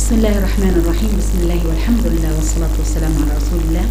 بسم الله الرحمن الرحيم. بسم الله والحمد لله والصلاة والسلام على رسول الله.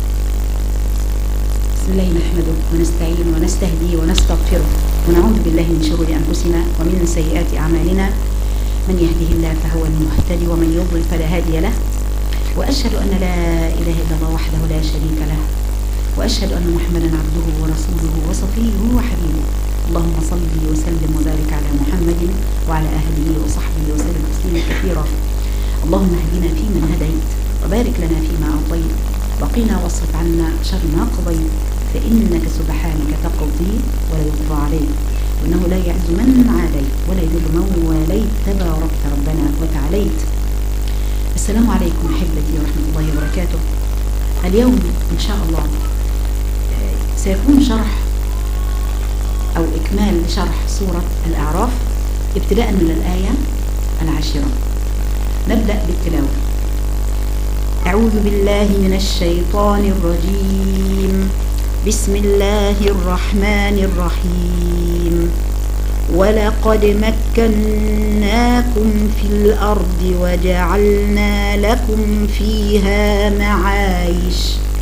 بسم الله نحمده ونستعين ونستهديه ونستغفره ونعوذ بالله من شرور أنفسنا ومن سيئات أعمالنا. من يهده الله فهو المهتدي ومن يضلل فلا هادي له. وأشهد أن لا إله إلا الله وحده لا شريك له، وأشهد أن محمدا عبده ورسوله وصفيه وحبيبه. اللهم صل وسلم وبارك على محمد وعلى أهله وصحبه وسلم تسليما كثيرا. اللهم اهدنا فيمن هديت وبارك لنا فيما أعطيت وقنا واصرف عنا شر ما قضيت، فإنك سبحانك تقضي ولا يقضى عليك، وإنه لا يعز من عاديت ولا يذل من واليت، تباركت ربنا وتعاليت. السلام عليكم أحبتي ورحمة الله وبركاته. اليوم إن شاء الله سيكون شرح أو إكمال لشرح سورة الأعراف ابتداء من الآية 10. نبدأ بالتلاوة. أعوذ بالله من الشيطان الرجيم. بسم الله الرحمن الرحيم. ولقد مكناكم في الأرض وجعلنا لكم فيها معايش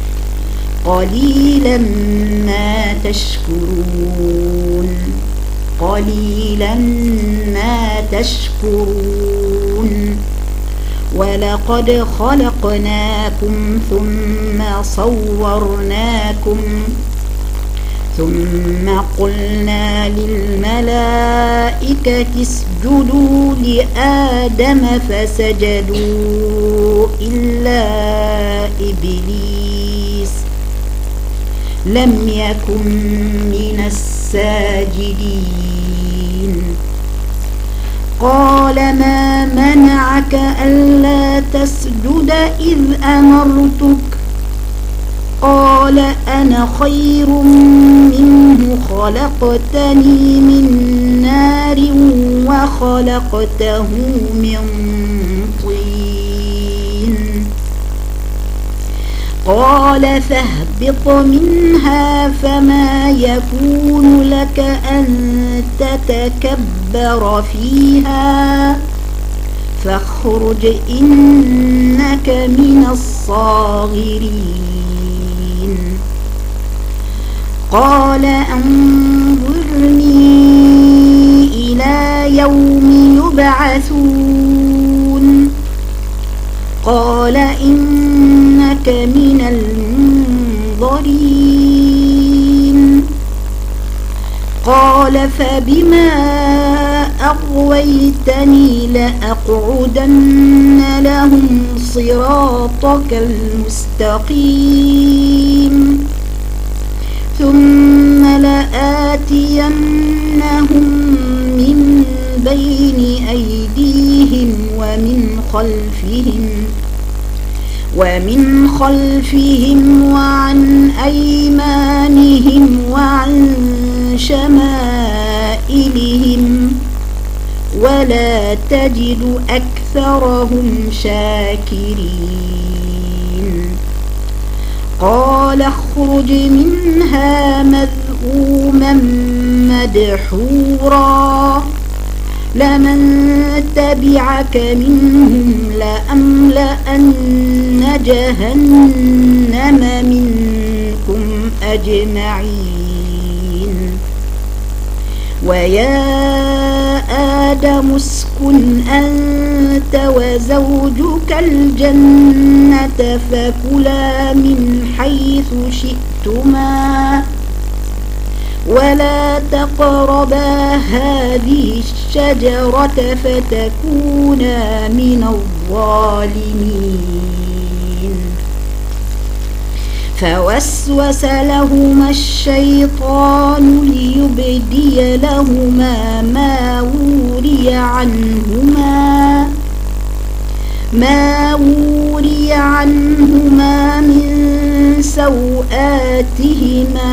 قليلا ما تشكرون. قليلا ما تشكرون. ولقد خلقناكم ثم صورناكم ثم قلنا للملائكة اسجدوا لآدم فسجدوا إلا إبليس لم يكن من الساجدين. قال ما منعك ألا تسجد إذ أمرتك؟ قال أنا خير منه خلقتني من نار وخلقته من طين. قال فاهبط منها فما يكون لك أن تتكبر فيها فاخرج إنك من الصاغرين. قال أنظرني إلى يوم يبعثون. قال إنك من المنظرين. قال فبما أغويتني لأقعدن لهم صراطك المستقيم ثم لآتينهم من بين أيديهم ومن خلفهم وعن أيمانهم وعن شمائلهم ولا تجد أكثرهم شاكرين. قال اخرج منها مذءوما مدحورا لمن تبعك منهم لأملأن جهنم منكم أجمعين. ويا آدم اسكن أنت وزوجك الجنة فكلا من حيث شئتما ولا تقربا هذه الشجرة فتكونا من الظالمين. فوسوس لهما الشيطان ليبدي لهما ما وري عنهما من سوآتهما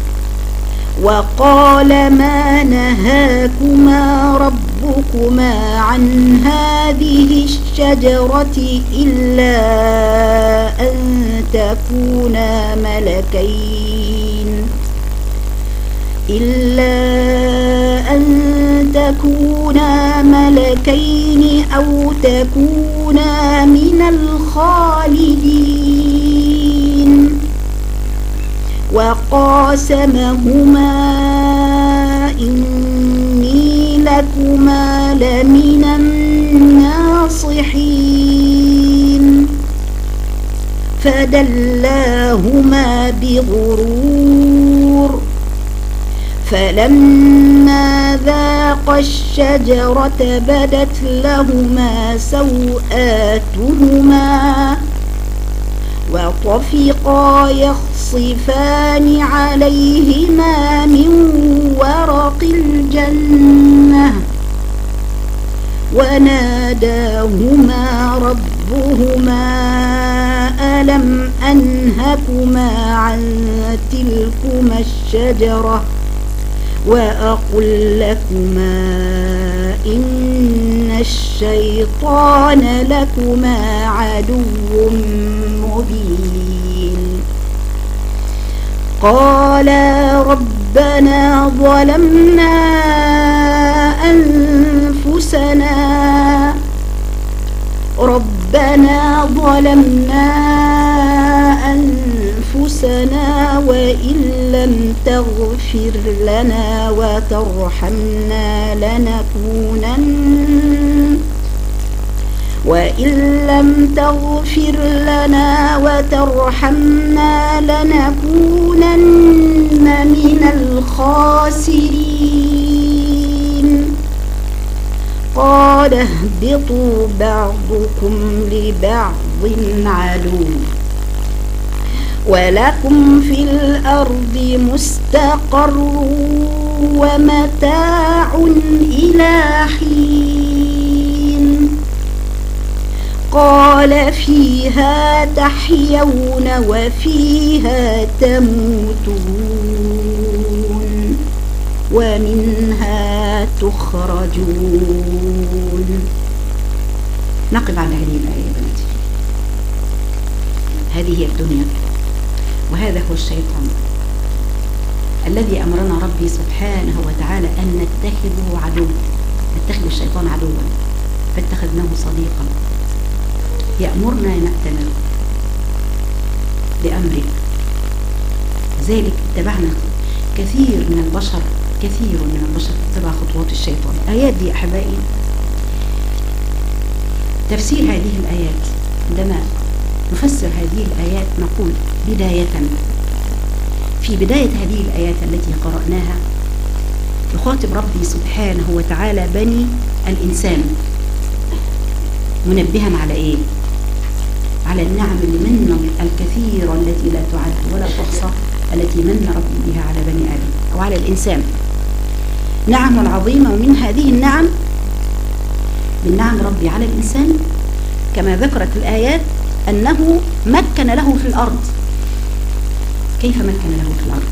وقال ما نهاكما ربكما عن هذه الشجرة إلا أن تكونا ملكين إلا أن تكونا ملكين أو تكونا من الخالدين وقاسمهما إني لكما لمن الناصحين فدلاهما بغرور فلما ذاقا الشجرة بدت لهما سوآتهما وطفقا يخصفان عليهما من ورق الجنة وناداهما ربهما ألم أنهكما عن تلكما الشجرة وأقل لكما إن الشيطان لكما عدو مبين قالا ربنا ظلمنا أنفسنا وإن لم تغفر لنا وترحمنا لنكونن من الخاسرين قال اهبطوا بعضكم لبعض عدو ولكم في الأرض مستقر ومتاع إلى حين قال فيها تحيون وفيها تموتون ومنها تخرجون. نقف على هذه الآية يا بناتي. هذه هي الدنيا وهذا هو الشيطان الذي أمرنا ربي سبحانه وتعالى أن نتخذه عدو، نتخذ الشيطان عدوا فاتخذناه صديقا يأمرنا نأتمر بأمره. ذلك اتبعنا كثير من البشر اتبع خطوات الشيطان. الآيات دي أحبائي تفسير هذه الآيات، عندما نفسر هذه الآيات نقول بداية في بداية هذه الآيات التي قرأناها يخاطب ربي سبحانه وتعالى بني الإنسان منبها على إيه؟ على النعم اللي من الكثيرة التي لا تعد ولا تحصى التي من ربي بها على بني آدم أو على الإنسان، نعم عظيمة. ومن هذه النعم من نعم ربي على الإنسان كما ذكرت الآيات أنه مكن له في الأرض. كيف مكن له في الأرض؟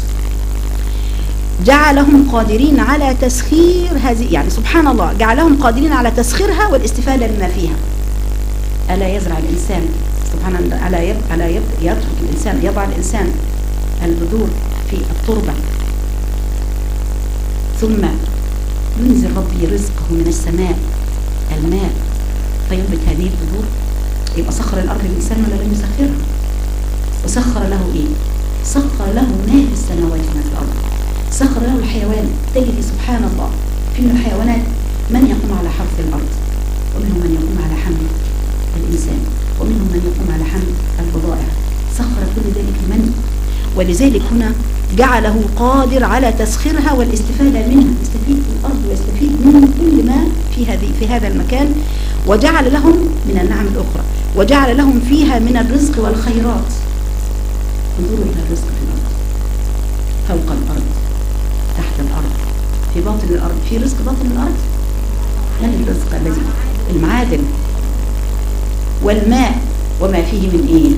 جعلهم قادرين على تسخير هذه، يعني سبحان الله جعلهم قادرين على تسخيرها والاستفادة مما فيها. ألا يزرع الإنسان سبحان الله، ألا يترك الإنسان، يضع الإنسان البذور في التربة ثم ينزل ربي رزقه من السماء الماء فينبت هذه البذور. يبقى سخر الأرض للإنسان ولا لم يسخرها؟ وسخر له إيه؟ سخر له ما في السماوات وما في الأرض، سخر له الحيوان. تجد سبحان الله في من الحيوانات من يقوم على حرث الأرض، ومنهم من يقوم على حمل الإنسان، ومنهم من يقوم على حمل البضائع. سخر كل ذلك لمن؟ ولذلك هنا جعله قادر على تسخيرها والاستفادة منها، يستفيد في الأرض ويستفيد من كل ما في هذا المكان. وجعل لهم من النعم الأخرى، وجعل لهم فيها من الرزق والخيرات. انظروا إلى الرزق في الأرض، فوق الأرض، تحت الأرض، في باطن الأرض. في رزق باطن الأرض؟ من الرزق الذي المعادن والماء وما فيه من إيه؟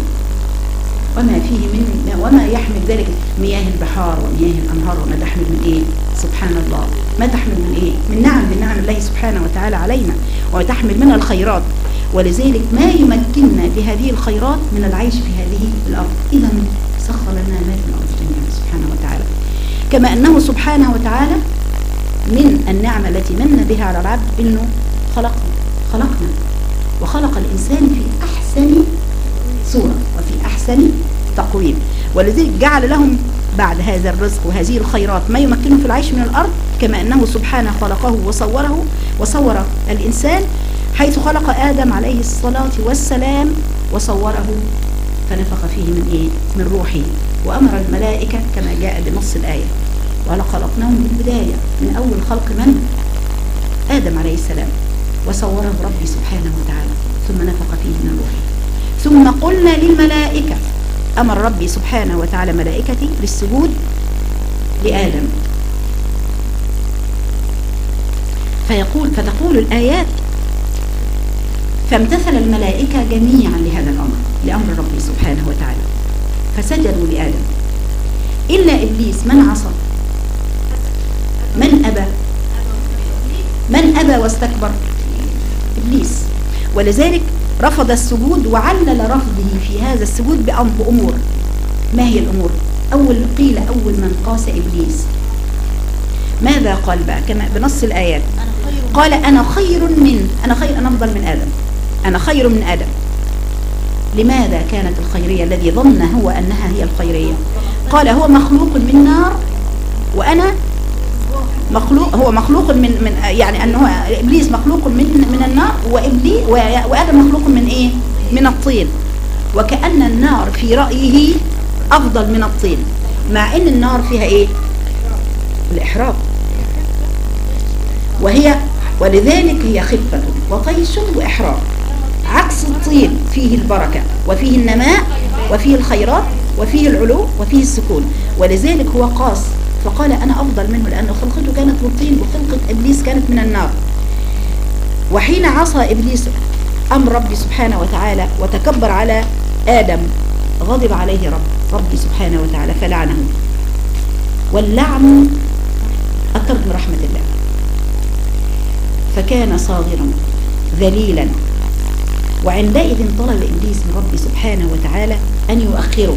وما يحمل ذلك مياه البحار ومياه الأنهار، وما تحمل من إيه؟ سبحان الله، ما تحمل من إيه؟ من نعم الله سبحانه وتعالى علينا، وتحمل منها الخيرات. ولذلك ما يمكننا بهذه الخيرات من العيش في هذه الأرض. إذا سخر لنا ما في الأرض جميعا سبحانه وتعالى. كما أنه سبحانه وتعالى من النعمة التي من بها على العبد إنه خلقنا وخلق الإنسان في أحسن صورة وفي أحسن تقويم، ولذلك جعل لهم بعد هذا الرزق وهذه الخيرات ما يمكنه في العيش من الأرض، كما أنه سبحانه خلقه وصور الإنسان، حيث خلق آدم عليه الصلاة والسلام وصوره فنفخ فيه من روحه، وأمر الملائكة كما جاء بنص الآية، ولخلقناهم من البداية من أول خلق من؟ آدم عليه السلام، وصوره ربي سبحانه وتعالى ثم نفخ فيه من روحه. ثم قلنا للملائكة، أمر ربي سبحانه وتعالى ملائكتي بالسجود لآدم، فتقول الآيات فامتثل الملائكة جميعا لهذا الأمر، لأمر ربي سبحانه وتعالى، فسجدوا لآدم إلا إبليس من عصى، من أبى واستكبر؟ إبليس. ولذلك رفض السجود، وعلل رفضه في هذا السجود بأمور. ما هي الأمور؟ قيل أول من قاس إبليس ماذا قال بقى كما بنص الآيات؟ قال أنا أفضل من آدم، أنا خير من آدم. لماذا كانت الخيرية الذي ظن هو أنها هي الخيرية؟ قال هو مخلوق من نار وأنا هو مخلوق من يعني أنه إبليس مخلوق من النار، وآدم مخلوق من إيه؟ من الطين، وكأن النار في رأيه أفضل من الطين، مع أن النار فيها إيه؟ الإحراق، ولذلك هي خفة وطيش وإحراق، عكس الطين فيه البركة وفيه النماء وفيه الخيرات وفيه العلو وفيه السكون. ولذلك هو قاس فقال أنا أفضل منه، لأن خلقته كانت من الطين وخلقة إبليس كانت من النار. وحين عصى إبليس أمر ربي سبحانه وتعالى وتكبر على آدم، غضب عليه ربي سبحانه وتعالى فلعنه، واللعن الطرد من رحمة الله، فكان صاغرا ذليلا. وعندئذ طلب إبليس من ربي سبحانه وتعالى أن يؤخره.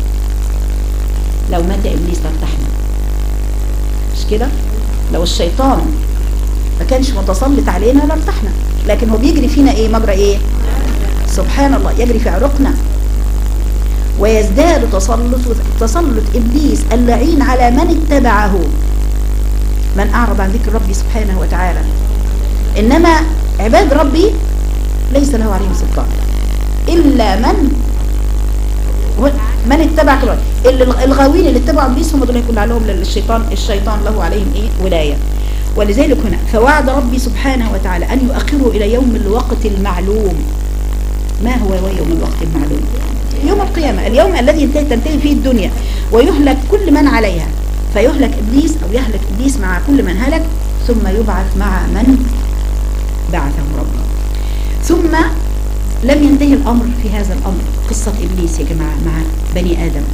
لو مات إبليس لارتحنا، مش كده؟ لو الشيطان ما كانش متسلط علينا لارتحنا، لكن هو بيجري فينا إيه؟ مجرى إيه؟ سبحان الله، يجري في عروقنا، ويزداد تسلط إبليس اللعين على من اتبعه، من أعرض عن ذكر ربي سبحانه وتعالى. إنما عباد ربي ليس له عليهم سلطان إلا من اتبع كل الغاوين اللي اتبعوا إبليس، هم دول هيكون عليهم الشيطان له عليهم إيه؟ ولاية. ولذلك هنا فوعد ربي سبحانه وتعالى أن يؤخره إلى يوم الوقت المعلوم. ما هو يوم الوقت المعلوم؟ يوم القيامة، اليوم الذي تنتهي فيه الدنيا ويهلك كل من عليها، فيهلك إبليس أو يهلك إبليس مع كل من هلك، ثم يبعث مع من بعثه ربه. ثم لم ينتهي الأمر في هذا الأمر، قصة إبليس يا جماعة مع بني آدم.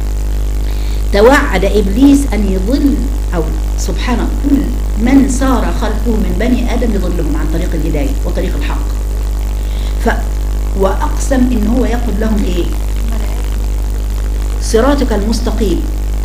توعد إبليس أن يضل، أو سبحانه كل من سار خلفه من بني آدم يضلهم عن طريق الهداية وطريق الحق. وأقسم إن هو يقول لهم إيه؟ صراطك المستقيم،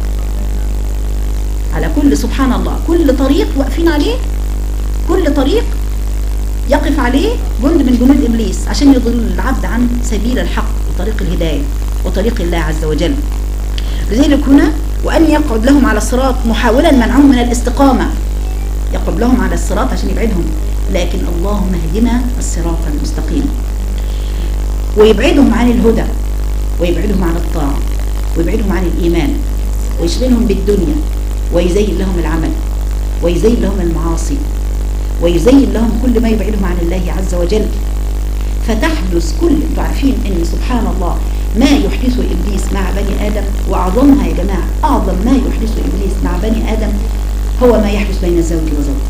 على كل سبحان الله كل طريق واقفين عليه، كل طريق يقف عليه جند من جنود إبليس عشان يضل العبد عن سبيل الحق وطريق الهداية وطريق الله عز وجل. لذلك هنا وأن يقعد لهم على الصراط محاولا منعهم من الاستقامة، يقعد لهم على الصراط عشان يبعدهم، لكن اللهم اهدنا الصراط المستقيم، ويبعدهم عن الهدى ويبعدهم عن الطاعة ويبعدهم عن الإيمان، ويشغلهم بالدنيا، ويزين لهم العمل ويزين لهم المعاصي ويزين لهم كل ما يبعدهم عن الله عز وجل. فتحدث انتوا عارفين ان سبحان الله ما يحدثه إبليس مع بني آدم، وأعظمها يا جماعة، أعظم ما يحدثه إبليس مع بني آدم هو ما يحدث بين الزوج وزوجه.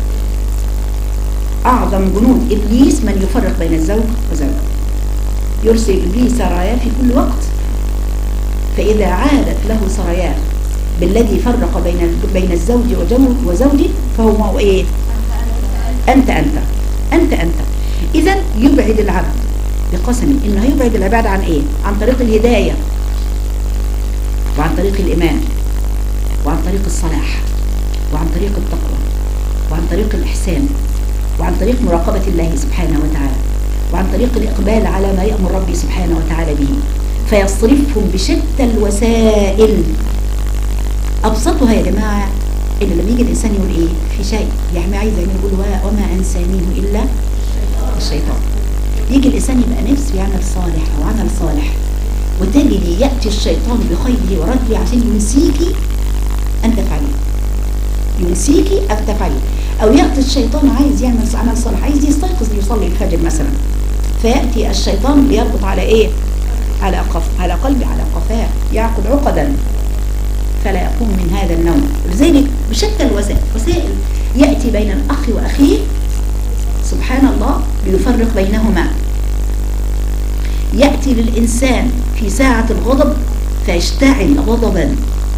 أعظم جنود إبليس من يفرق بين الزوج وزوجه. يرسل إبليس سرايا في كل وقت، فإذا عادت له سراياه بالذي فرق بين الزوج وزوجه فهو إيه؟ أنت إذن يبعد العبد بقسم إنه يبعد العباد عن إيه؟ عن طريق الهداية وعن طريق الإيمان وعن طريق الصلاح، وعن طريق التقوى، وعن طريق الإحسان، وعن طريق مراقبة الله سبحانه وتعالى، وعن طريق الإقبال على ما يأمر ربي سبحانه وتعالى به، فيصرفهم بشتى الوسائل. أبسطها يا جماعة إن لما يجي الإنسان يقول إيه في شيء يعني عايز يقول وما أنسانيه إلا الشيطان، يجي الإنسان يبقى نفسه يعمل صالح أو عمل صالح، وتجد يأتي الشيطان بخيره ورده عشان ينسيكي أن تفعليه، ينسيكي أن تفعليه. أو يأتي الشيطان عايز يعمل عمل صالح، عايز يستيقظ ليصلي الفجر مثلا، فيأتي الشيطان ليربط على إيه؟ على قلبي، على قفاه، يعقد عقدا فلا يقوم من هذا النوم. لذلك بشتى الوسائل يأتي بين الأخ وأخيه سبحان الله ليفرق بينهما. يأتي للإنسان في ساعة الغضب فيشتعل غضبا،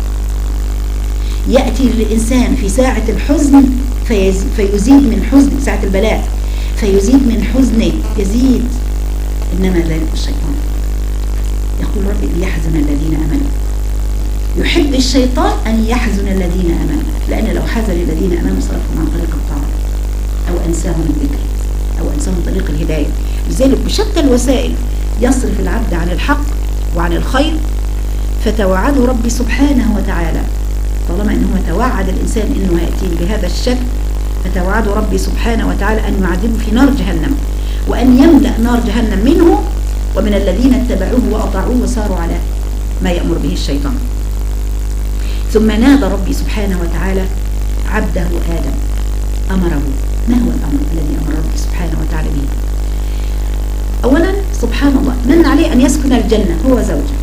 يأتي للإنسان في ساعة الحزن فيزيد من حزن، ساعة البلاء فيزيد من حزنه، يزيد. إنما ذلك الشيطان. يقول ربي ليحزن الذين آمنوا، يحب الشيطان أن يحزن الذين آمنوا، لأن لو حزن الذين آمنوا صرفهم عن طريق الطاعة أو أنساهم الذكر أو أنساهم طريق الهداية. لذلك بشتى الوسائل يصرف العبد عن الحق وعن الخير، فتوعده ربي سبحانه وتعالى. طالما أنه توعد الإنسان أنه يأتي بهذا الشكل، فتوعده ربي سبحانه وتعالى أن يعذبه في نار جهنم، وأن يملأ نار جهنم منه ومن الذين اتبعوه وأطاعوه وساروا على ما يأمر به الشيطان. ثم نادى ربي سبحانه وتعالى عبده آدم، أمره. ما هو الأمر الذي أمر ربي سبحانه وتعالى به؟ أولا سبحان الله من عليه أن يسكن الجنة هو زوجه،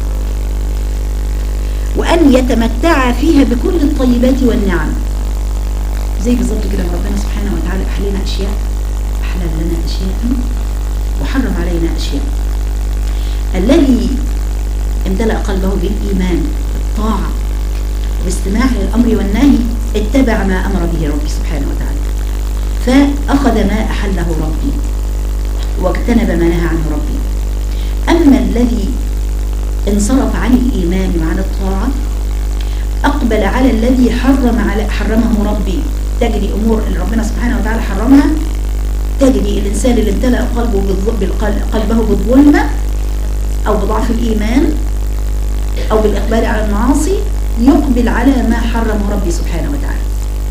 وأن يتمتع فيها بكل الطيبات والنعم. زي بالظبط كده ربنا سبحانه وتعالى أحلنا أشياء، أحلل لنا أشياء وحرم علينا أشياء. الذي امتلأ قلبه بالإيمان بالطاعة واستماع للأمر والنهي اتبع ما أمر به ربي سبحانه وتعالى، فأخذ ما أحله ربي واجتنب ما نهى عنه ربي. أما الذي انصرف عن الإيمان وعن الطاعة أقبل على الذي حرمه ربي. تجري أمور اللي ربنا سبحانه وتعالى حرمها، تجري الإنسان اللي امتلأ قلبه بالظلمة أو بضعف الإيمان أو بالإقبال على المعاصي يقبل على ما حرمه ربي سبحانه وتعالى.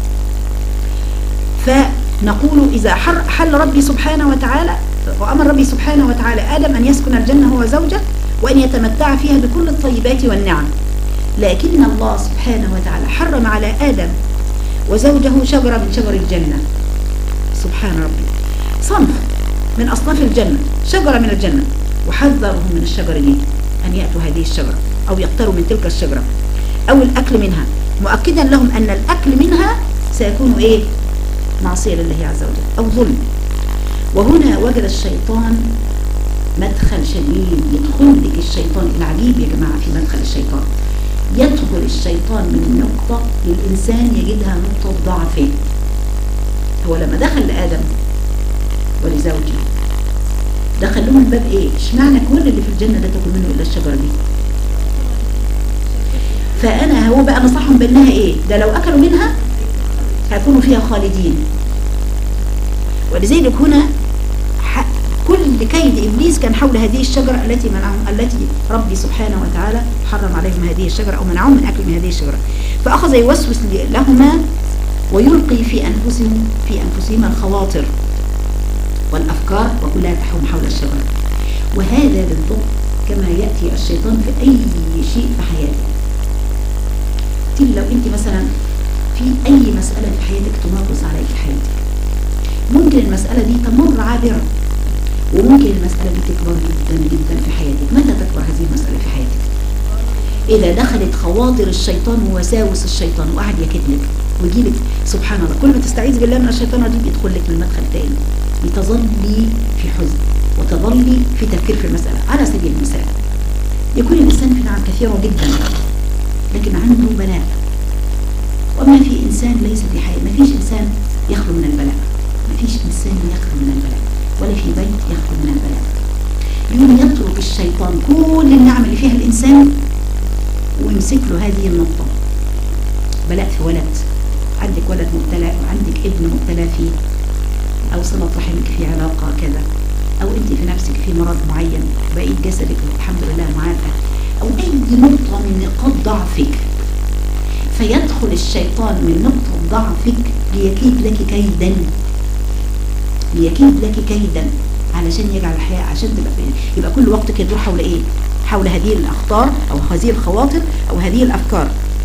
فنقول إذا حل ربي سبحانه وتعالى وأمر ربي سبحانه وتعالى آدم أن يسكن الجنة هو زوجه وأن يتمتع فيها بكل الطيبات والنعم، لكن الله سبحانه وتعالى حرم على آدم وزوجه شجرة من شجر الجنة. سبحان ربي، صنف من أصناف الجنة، شجرة من الجنة، وحذرهم من الشجر دي أن يأتوا هذه الشجرة أو يقتروا من تلك الشجرة أو الأكل منها، مؤكدا لهم أن الأكل منها سيكون إيه؟ معصية لله عز وجل أو ظلم. وهنا وجد الشيطان مدخل شديد، يدخل لك الشيطان. العجيب يا جماعة في مدخل الشيطان، يدخل الشيطان من نقطة للإنسان يجدها نقطة ضعفه. هو لما دخل لآدم ولزوجه دخل لهم باب ايه؟ اشمعنى كل اللي في الجنة ده تاكل منه إلا الشجرة دي؟ فأنا هو بقى نصحهم بأنها ايه؟ ده لو أكلوا منها هيكونوا فيها خالدين. ولذلك هنا كل كيد إبليس كان حول هذه الشجرة التي ربي سبحانه وتعالى حرم عليهم هذه الشجرة أو منعهم من أكل من هذه الشجرة. فأخذ يوسوس لهما ويلقي في أنفسهما الخواطر والأفكار وكلها تحوم حول الشجرة. وهذا بالضبط كما يأتي الشيطان في أي شيء في حياتك. لو أنت مثلا في أي مسألة في حياتك تنغص عليك حياتك، ممكن المسألة دي تمر عابرة، وممكن المسألة دي تكبر جدا جدا في حياتك. متى تكبر هذه المسألة في حياتك؟ إذا دخلت خواطر الشيطان ووساوس الشيطان وقعد يكدلك ويجيبك. سبحان الله، كل ما تستعيذ بالله من الشيطان الرجيم يدخل لك من مدخل تاني لتظلي في حزن وتظلي في تفكير في المسألة. على سبيل المثال، يكون الإنسان في نعم كثيرة جدا لكن عنده بلاء، وما في إنسان ليس في حياة، ما فيش إنسان يخلو من البلاء، ما فيش إنسان يخلو من البلاء، ولا في بيت يخلو من البلاء. يوم يترك الشيطان كل النعم اللي فيها الإنسان ويمسك له هذه النقطة بلاء في ولد، عندك ولد مبتلى، عندك ابن مبتلى فيه، أو صلة رحمك في علاقة كذا، أو أنت في نفسك في مرض معين، بقيت جسدك الحمد لله معافى، أو أي نقطة من نقاط ضعفك، فيدخل الشيطان من نقطة ضعفك ليكيد لك كيدا، ليكيد لك كيدا علشان يجعل الحياة، عشان يبقى كل وقتك يدور حول ايه؟ حول هذه الأخطار أو هذه الخواطر أو هذه الأفكار.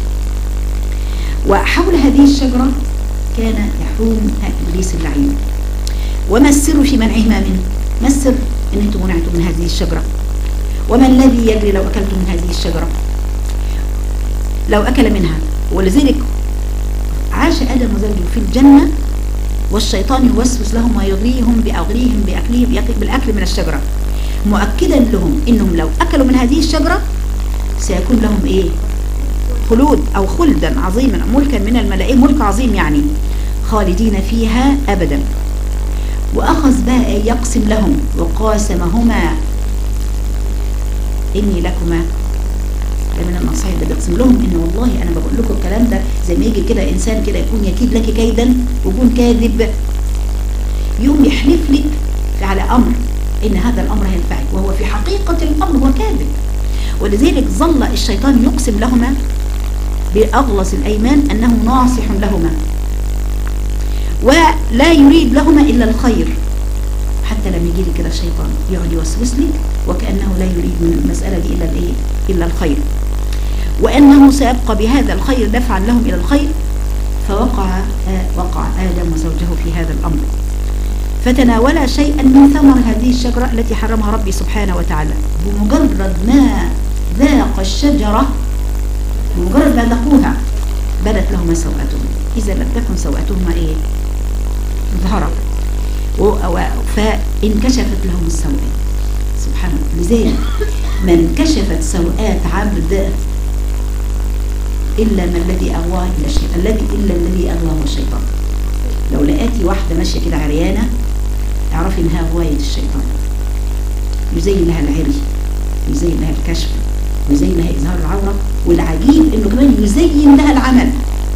وحول هذه الشجرة كان يحوم إبليس اللعين. وما السر في منعهما منه؟ ما السر ان انتم منعتم من هذه الشجرة؟ وما الذي يجري لو أكلتم من هذه الشجرة؟ لو أكل منها. ولذلك عاش آدم وزوجه في الجنة والشيطان يوسوس لهم ويغريهم بأغريهم بالأكل من الشجرة، مؤكدا لهم إنهم لو أكلوا من هذه الشجرة سيكون لهم إيه؟ خلود أو خلدا عظيما، ملكا من الملائكة، ملك عظيم يعني، خالدين فيها أبدا. وأخذ بقى يقسم لهم وقاسمهما إني لكما من النصائح، ده بيقسم لهم إن والله أنا بقول لكم الكلام ده زي ما يجي كده إنسان كده يكون يكيد لك كيدا ويكون كاذب، يوم يحلف لك على أمر إن هذا الأمر هينفعك وهو في حقيقة الأمر هو كاذب. ولذلك ظل الشيطان يقسم لهما بأغلظ الأيمان أنه ناصح لهما ولا يريد لهما إلا الخير، حتى لما يجي لك كده الشيطان يقعد يوسوس لك وكأنه لا يريد من المسألة دي إلا الإيه؟ إلا الخير، وأنه سيبقى بهذا الخير دفعا لهم إلى الخير. فوقع آدم وزوجه في هذا الأمر، فتناولا شيئا من ثمر هذه الشجرة التي حرمها ربي سبحانه وتعالى. بمجرد ما ذاق الشجرة، بمجرد ما ذاقوها بدت لهما سوءتهما، إذا لم تكن سوءتهما إيه؟ ظهرت، فانكشفت لهم السوءات. سبحان الله. لذلك ما انكشفت سوءات عبد إلا ما الذي أغواه إلا الشيطان، الذي أغواه الشيطان. لو لقيتي واحدة ماشية كده عريانة اعرفي إنها غواية الشيطان، يزين لها العري، يزين لها الكشف، يزين لها إظهار العورة، والعجيب إنه كمان يزين لها العمل.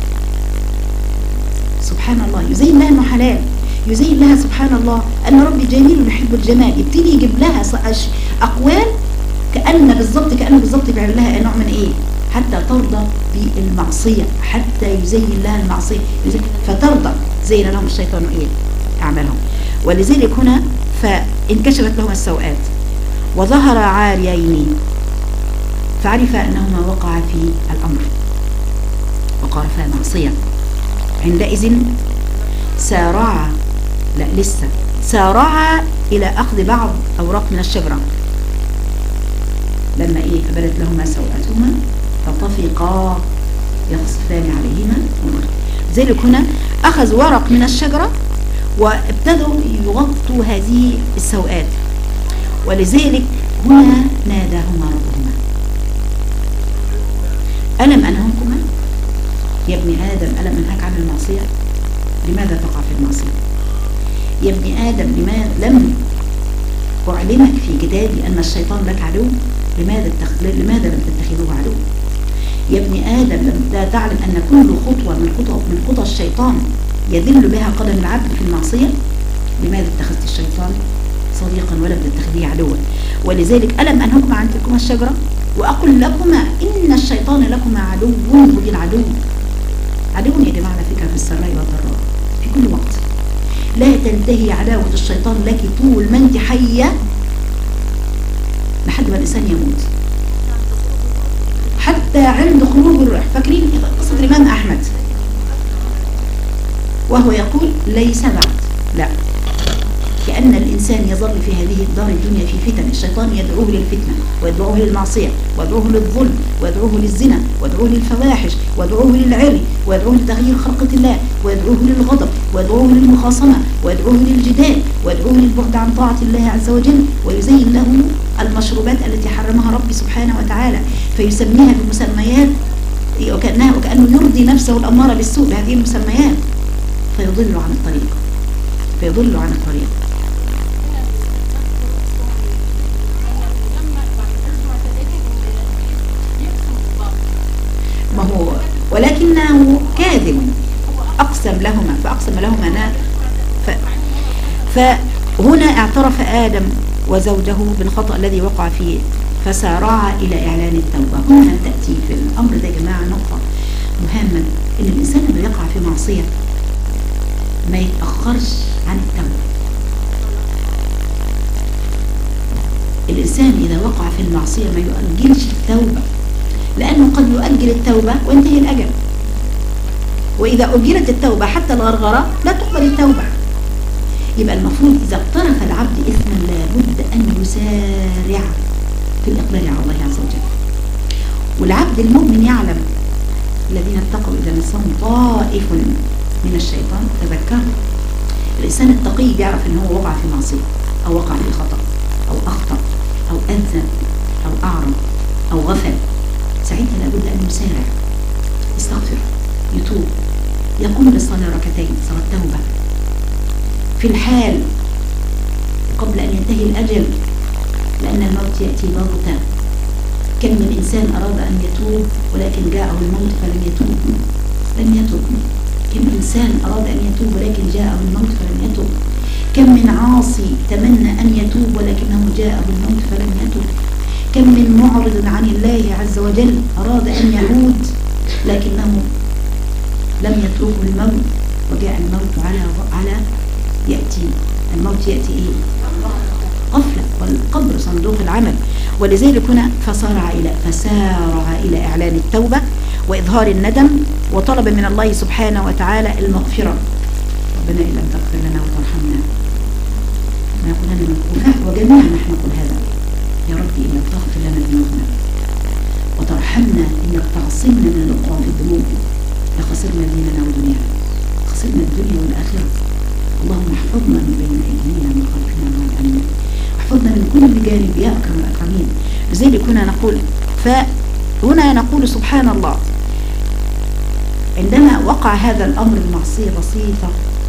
سبحان الله. يزين لها إنه حلال، يزين لها سبحان الله أن ربي جميل يحب الجمال، يبتدي يجيب لها أقوال كأنه بالضبط بيعمل لها نوع من إيه؟ حتى ترضى بالمعصية، حتى يزين لها المعصية فترضى. زين لهم الشيطان إيه؟ أعمالهم. ولذلك هنا فانكشفت لهم السوءات وظهر عاريين، فعرف أنهما وقع في الأمر وقع في معصية. عندئذ سارعا إلى أخذ بعض أوراق من الشجرة. لما إيه؟ فبدت لهما سوءاتهما فطفقا يخصفان عليهما نورا. ذلك هنا أخذ ورق من الشجرة وابتدوا يغطوا هذه السوءات. ولذلك هنا ناداهما ربهما ألم أنهكما يا ابن آدم، ألم أنهك عن المعصية؟ لماذا تقع في المعصية؟ يا ابن آدم لماذا لم أعلمك في كتابي أن الشيطان لك عدو؟ لماذا لم تتخذوه عدو؟ يا ابن آدم لم تعلم أن كل خطوة من خطى الشيطان يذل بها قدم العبد في المعصية؟ لماذا اتخذت الشيطان صديقا ولم تتخذيه عدوا؟ ولذلك ألم أنهكما عن تلكما الشجرة وأقول لكما إن الشيطان لكما عدو مبين. عدو يا جماعة على فكرة في السراء والضراء في كل وقت. لا تنتهي عداوة الشيطان لك طول ما انت حية لحد ما الإنسان يموت، حتى عند خروج الروح. فاكرين قصة الإمام أحمد وهو يقول ليس بعد، لا، كأن الإنسان يظل في هذه الدار الدنيا في فتن. الشيطان يدعوه للفتنة ويدعوه للمعصية ويدعوه للظلم ويدعوه للزنا ويدعوه للفواحش ويدعوه للعري ويدعوه لتغيير خلقة الله ويدعوه للغضب ويدعوه للمخاصمة ويدعوه للجدال ويدعوه للبعد عن طاعة الله عز وجل، ويزين له المشروبات التي حرمها ربي سبحانه وتعالى فيسميها بمسميات وكأنه يرضي نفسه الأمارة بالسوء بهذه المسميات فيضل عن الطريق. ما هو ولكنه فأقسم لهما فهنا اعترف آدم وزوجه بالخطأ الذي وقع فيه فسارعا إلى إعلان التوبة. هنا تأتي في الأمر ده يا جماعة نقطة مهمة، إن الإنسان اللي يقع في معصية ما يتأخرش عن التوبة. الإنسان إذا وقع في المعصية ما يؤجلش التوبة، لأنه قد يؤجل التوبة وينتهي الأجل، وإذا أجلت التوبة حتى الغرغرة لا تقبل التوبة. يبقى المفروض إذا اقترف العبد إثما لابد أن يسارع في الإقبال على الله عز وجل. والعبد المؤمن يعلم الذين اتقوا إذا مسهم طائف من الشيطان تذكروا. الإنسان التقي بيعرف أنه هو وقع في معصية أو وقع في خطأ أو أخطأ أو أذنب أو أعرض أو غفل، ساعتها لابد أن يسارع، يستغفر، يتوب، يقوم بالصلاة ركعتين صلاة توبة في الحال قبل أن ينتهي الأجل، لأن الموت يأتي بغتة. كم من إنسان أراد أن يتوب ولكن جاءه الموت فلم يتوب، لم يتوب. كم إنسان أراد أن يتوب ولكن جاءه الموت فلم يتوب. كم من عاصي تمنى أن يتوب ولكنه جاءه الموت فلم يتوب. كم من معرض عن الله عز وجل أراد أن يعود لكنه لم يتركه الموت وجاء الموت على يأتي الموت يأتي إيه؟ غفلة، والقبر صندوق العمل. ولذلك هنا فسارع إلى إعلان التوبة وإظهار الندم وطلب من الله سبحانه وتعالى المغفرة. ربنا إن لم تغفر لنا وترحمنا ما كنا نقول، وجميعا نحن نقول هذا، يا ربي إنك تغفر لنا ذنوبنا وترحمنا، إنك تعصمنا من الوقوع في الذنوب لخسرنا ديننا ودنيانا، خسرنا الدنيا والآخرة. اللهم احفظنا من بين أيدينا من خلفنا وعن أيماننا، احفظنا من كل جانب يا أكرم الأكرمين. لذلك هنا نقول سبحان الله، عندما وقع هذا الأمر بمعصية بسيطة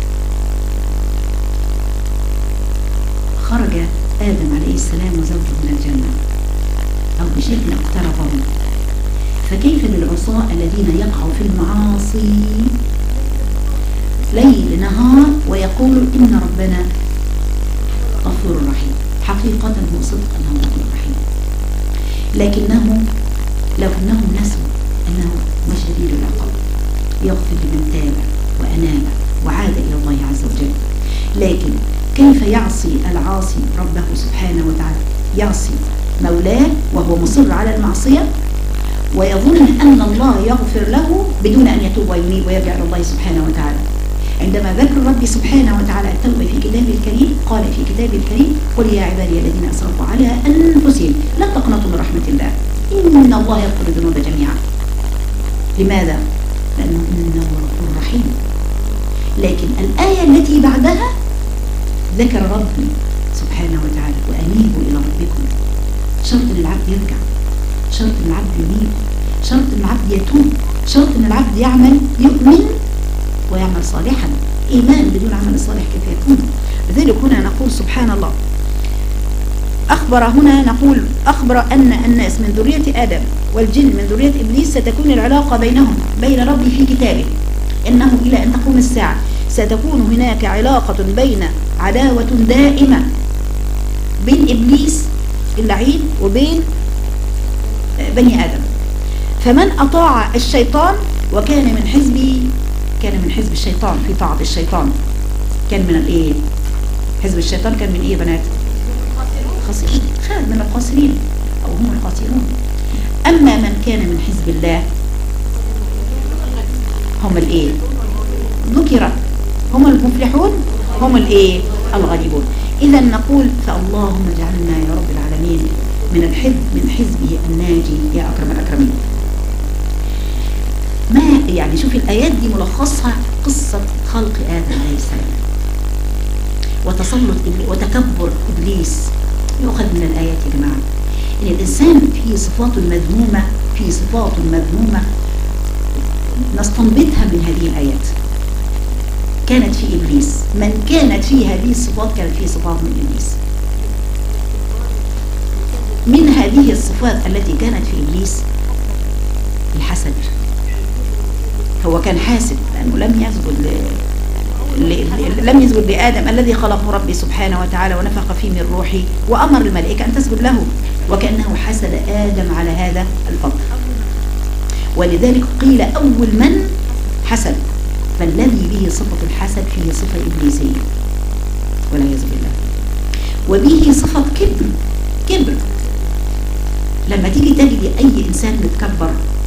خرج آدم عليه السلام وزوجه من الجنة أو بشكل اقتربه. فكيف للعصاة الذين يقعوا في المعاصي ليل نهار ويقولوا إن ربنا غفور رحيم؟ حقيقة هو صدق أنه غفور رحيم، لكنهم نسوا أنه شديد العقاب، يغفر لمن تاب وأناب وعاد إلى الله عز وجل. لكن كيف يعصي العاصي ربه سبحانه وتعالى، يعصي مولاه وهو مصر على المعصية ويظن أن الله يغفر له بدون أن يتوب وينيب ويرجع إلى الله سبحانه وتعالى. عندما ذكر ربي سبحانه وتعالى التوبة في كتابه الكريم قال في كتابه الكريم: قل يا عبادي الذين أسرفوا على أنفسهم لا تقنطوا من رحمة الله إن الله يغفر الذنوب جميعا. لماذا؟ لأنه إنه غفور رحيم. لكن الآية التي بعدها ذكر ربي سبحانه وتعالى: وأنيبوا إلى ربكم. شرط أن العبد يرجع، شرط أن العبد ينيب، شرط أن العبد يتوب، شرط أن العبد يعمل، يؤمن ويعمل صالحا. إيمان بدون عمل صالح كيف يكون؟ لذلك هنا نقول سبحان الله، أخبر أن الناس من ذرية آدم والجن من ذرية إبليس ستكون العلاقة بين ربي في كتابه إنه إلى أن تقوم الساعة ستكون هناك علاقة بين عداوة دائمة بين إبليس اللعين وبين بني آدم. فمن أطاع الشيطان وكان من حزبه كان من حزب الشيطان في طاعة الشيطان، كان من الإيه؟ حزب الشيطان كان من إيه بنات؟ خاسرين، خالد من الخاسرين أو هم الخاسرون. أما من كان من حزب الله هم الإيه؟ ذكرت هم المفلحون، هم الإيه؟ الغالبون. إذا نقول فاللهم اجعلنا يا رب العالمين من حزبه الناجي يا أكرم الأكرمين. ما يعني شوف الآيات دي ملخصها قصة خلق آدم عليه السلام وتسلط وتكبر إبليس. يؤخذ من الآيات يا جماعة إن الإنسان فيه صفات مذمومة نستنبطها من هذه الآيات. كانت في إبليس، من كانت فيه هذه الصفات كانت فيه صفات من إبليس. من هذه الصفات التي كانت في إبليس الحسد، هو كان حاسب لأنه لم يسجد لآدم الذي خلقه ربي سبحانه وتعالى ونفخ فيه من روحه وأمر الملائكة أن تسجد له، وكأنه حسد آدم على هذا الفضل. ولذلك قيل أول من حسد، فالذي به صفة الحسد فيه صفة إبليسية والعياذ بالله، وبه صفة كبر. لما تيجي تجد أي إنسان متكبر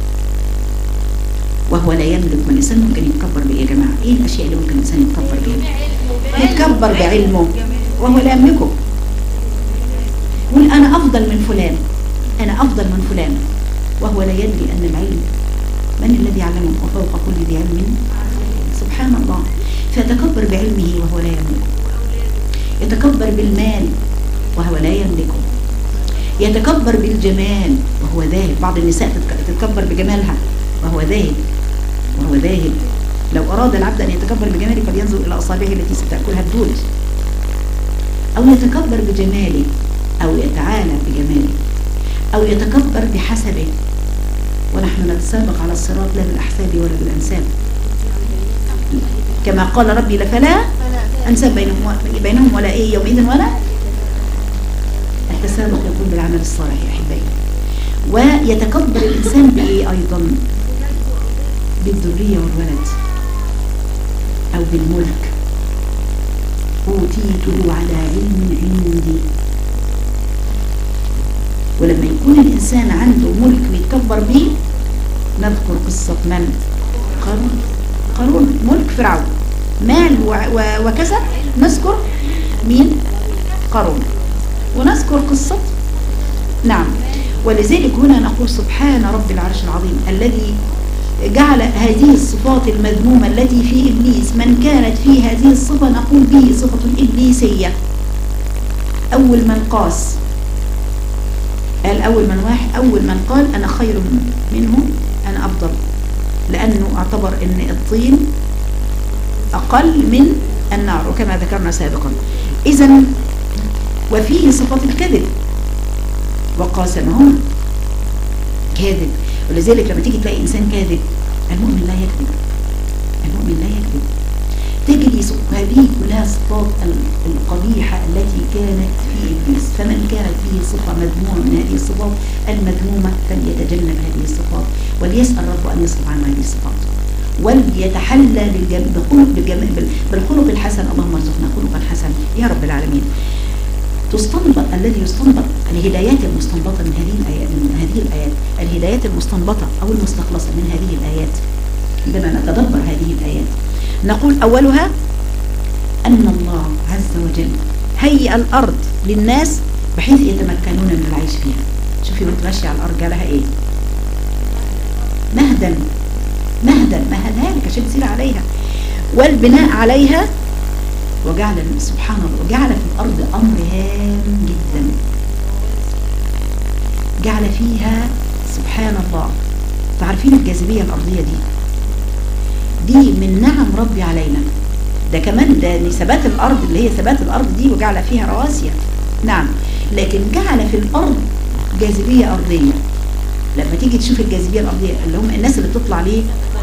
وهو لا يملك، ما الإنسان ممكن يتكبر بإيه يا جماعة؟ إيه الأشياء اللي ممكن الإنسان يتكبر بها؟ يتكبر بعلمه وهو لا يملكه، يقول أنا أفضل من فلان، أنا أفضل من فلان، وهو لا يدري أن العلم من الذي علمه وفوق كل ذي علم سبحان الله. فيتكبر بعلمه وهو لا يملكه، يتكبر بالمال وهو لا يملكه، يتكبر بالجمال وهو ذاهب. بعض النساء تتكبر بجمالها وهو ذاهب. لو أراد العبد أن يتكبر بجماله فلينظر إلى أصابعه التي ستأكلها الدود، أو يتكبر بجماله، أو يتعالى بجماله، أو يتكبر بحسبه. ونحن نتسابق على الصراط لا بالأحساب ولا بالأنساب، كما قال ربي فلا أنساب بينهم ولا إيه يومئذ ولا. التسابق يكون بالعمل الصالح يا أحبائي. ويتكبر الإنسان بإيه أيضا؟ بالذرية والولد، أو بالملك. أوتيته على علم عندي. ولما يكون الإنسان عنده ملك بيتكبر به، نذكر قصة من؟ قارون، ملك فرعون، مال وكسب. نذكر مين؟ قارون، ونذكر قصة. نعم. ولذلك هنا نقول سبحان رب العرش العظيم الذي جعل هذه الصفات المذمومة التي في إبليس، من كانت في هذه الصفة نقول به صفة إبليسية. أول من قاس قال، أول من قال أنا خير منه، أنا أفضل، لأنه اعتبر أن الطين أقل من النار، وكما ذكرنا سابقا. إذن وفيه صفة الكذب، وقاسمهم كاذب. ولذلك لما تيجي تلاقي إنسان كاذب، المؤمن لا يكذب، تجري هذه كلها صفات القبيحة التي كانت في إبليس. فمن كانت فيه صفة مذمومة من هذه الصفات المذمومة فليتجنب هذه الصفات، وليسأل ربه أن يصرف عنه هذه الصفات، وليتحلى بالخلق الحسن. اللهم ارزقنا خلقا حسنا يا رب العالمين. الذي يستنبط الهدايات المستنبطة من هذه الآيات، الهدايات المستنبطة أو المستخلصة من هذه الآيات. عندما نتدبر هذه الآيات نقول أولها أن الله عز وجل هيئ الأرض للناس بحيث يتمكنون من العيش فيها. شوفي وانت ماشية على الأرض جالها إيه؟ مهدا مهدها لك عشان تسير عليها، والبناء عليها. وجعل سبحان الله وجعل في الأرض أمر هام جدا، جعل فيها سبحان الله. تعرفين الجاذبية الأرضية دي من نعم ربي علينا. ده كمان ده ثبات الأرض اللي هي ثبات الأرض دي، وجعل فيها رواسي. نعم، لكن جعل في الأرض جاذبية أرضية. لما تيجي تشوف الجاذبية الأرضية اللي هم الناس اللي بتطلع ليه،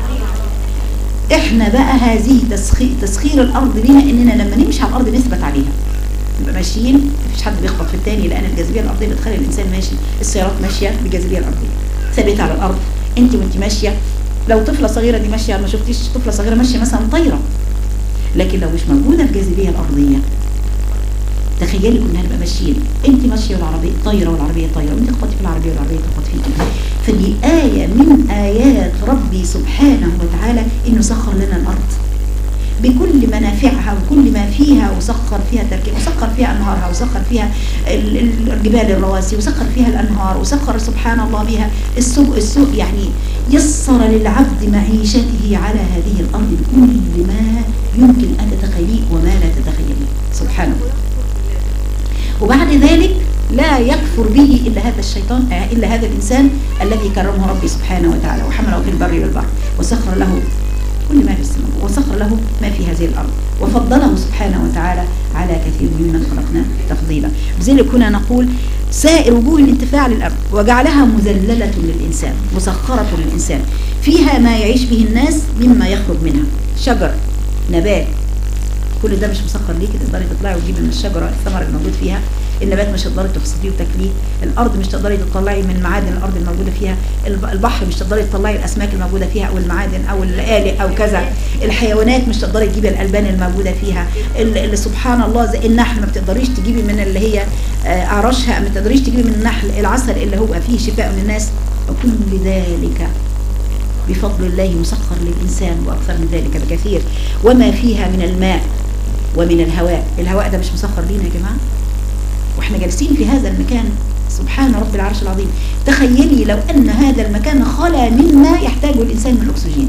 احنا بقى هذه تسخير الأرض لينا، اننا لما نمشي على الأرض نثبت عليها، نبقى ماشيين مفيش حد بيخبط في التاني، لأن الجاذبية الأرضية بتخلي الإنسان ماشي. السيارات ماشية بالجاذبية الأرضية، ثابتة على الأرض. انت وانت ماشية، لو طفلة صغيرة دي ماشية، ما شفتيش طفلة صغيرة ماشية مثلا طايرة، لكن لو مش موجودة الجاذبية الأرضية تخيلي كنا هنبقى ماشيين، انت ماشية والعربية طايرة والعربية طايرة، وانت تخبطي في العربية والعربية تخبط فيكي. فدي آية من آيات ربي سبحانه وتعالى إنه سخر لنا الأرض بكل منافعها وكل ما فيها، وسخر فيها تركيب، وسخر فيها أنهارها، وسخر فيها الجبال الرواسي، وسخر فيها الأنهار، وسخر سبحان الله بها السوق يعني يسر للعبد معيشته على هذه الأرض بكل ما يمكن أن تتخيليه وما لا تتخيليه سبحانه. وبعد ذلك لا يكفر به إلا هذا الشيطان، إلا هذا الإنسان الذي كرمه ربي سبحانه وتعالى وحمله في البر والبحر، وسخر له كل ما في السماء، وسخر له ما في هذه الأرض، وفضله سبحانه وتعالى على كثير ممن خلقنا تفضيلا. بذلك هنا نقول سائر وجوه الانتفاع للأرض وجعلها مذللة للإنسان مسخرة للإنسان، فيها ما يعيش به الناس مما يخرج منها، شجر، نبات، كل ده مش مسخر ليكي تقدري تطلعي وتجيبي من الشجرة الثمر الموجود فيها، النبات مش تقدري تفصليه وتاكليه، الارض مش تقدري تطلعي من معادن الارض الموجوده فيها، البحر مش تقدري تطلعي الاسماك الموجوده فيها او المعادن او اللآلئ او كذا، الحيوانات مش تقدري تجيبي الالبان الموجوده فيها، اللي سبحان الله زي النحل ما بتقدريش تجيبي من اللي هي اعراشها، ما تقدريش تجيبي من النحل العسل اللي هو فيه شفاء للناس، وكل ذلك بفضل الله مسخر للإنسان وأكثر من ذلك بكثير. وما فيها من الماء ومن الهواء، الهواء ده مش مسخر لينا يا جماعة؟ واحنا جالسين في هذا المكان سبحان رب العرش العظيم. تخيلي لو أن هذا المكان خلا مما يحتاجه الإنسان من الأكسجين،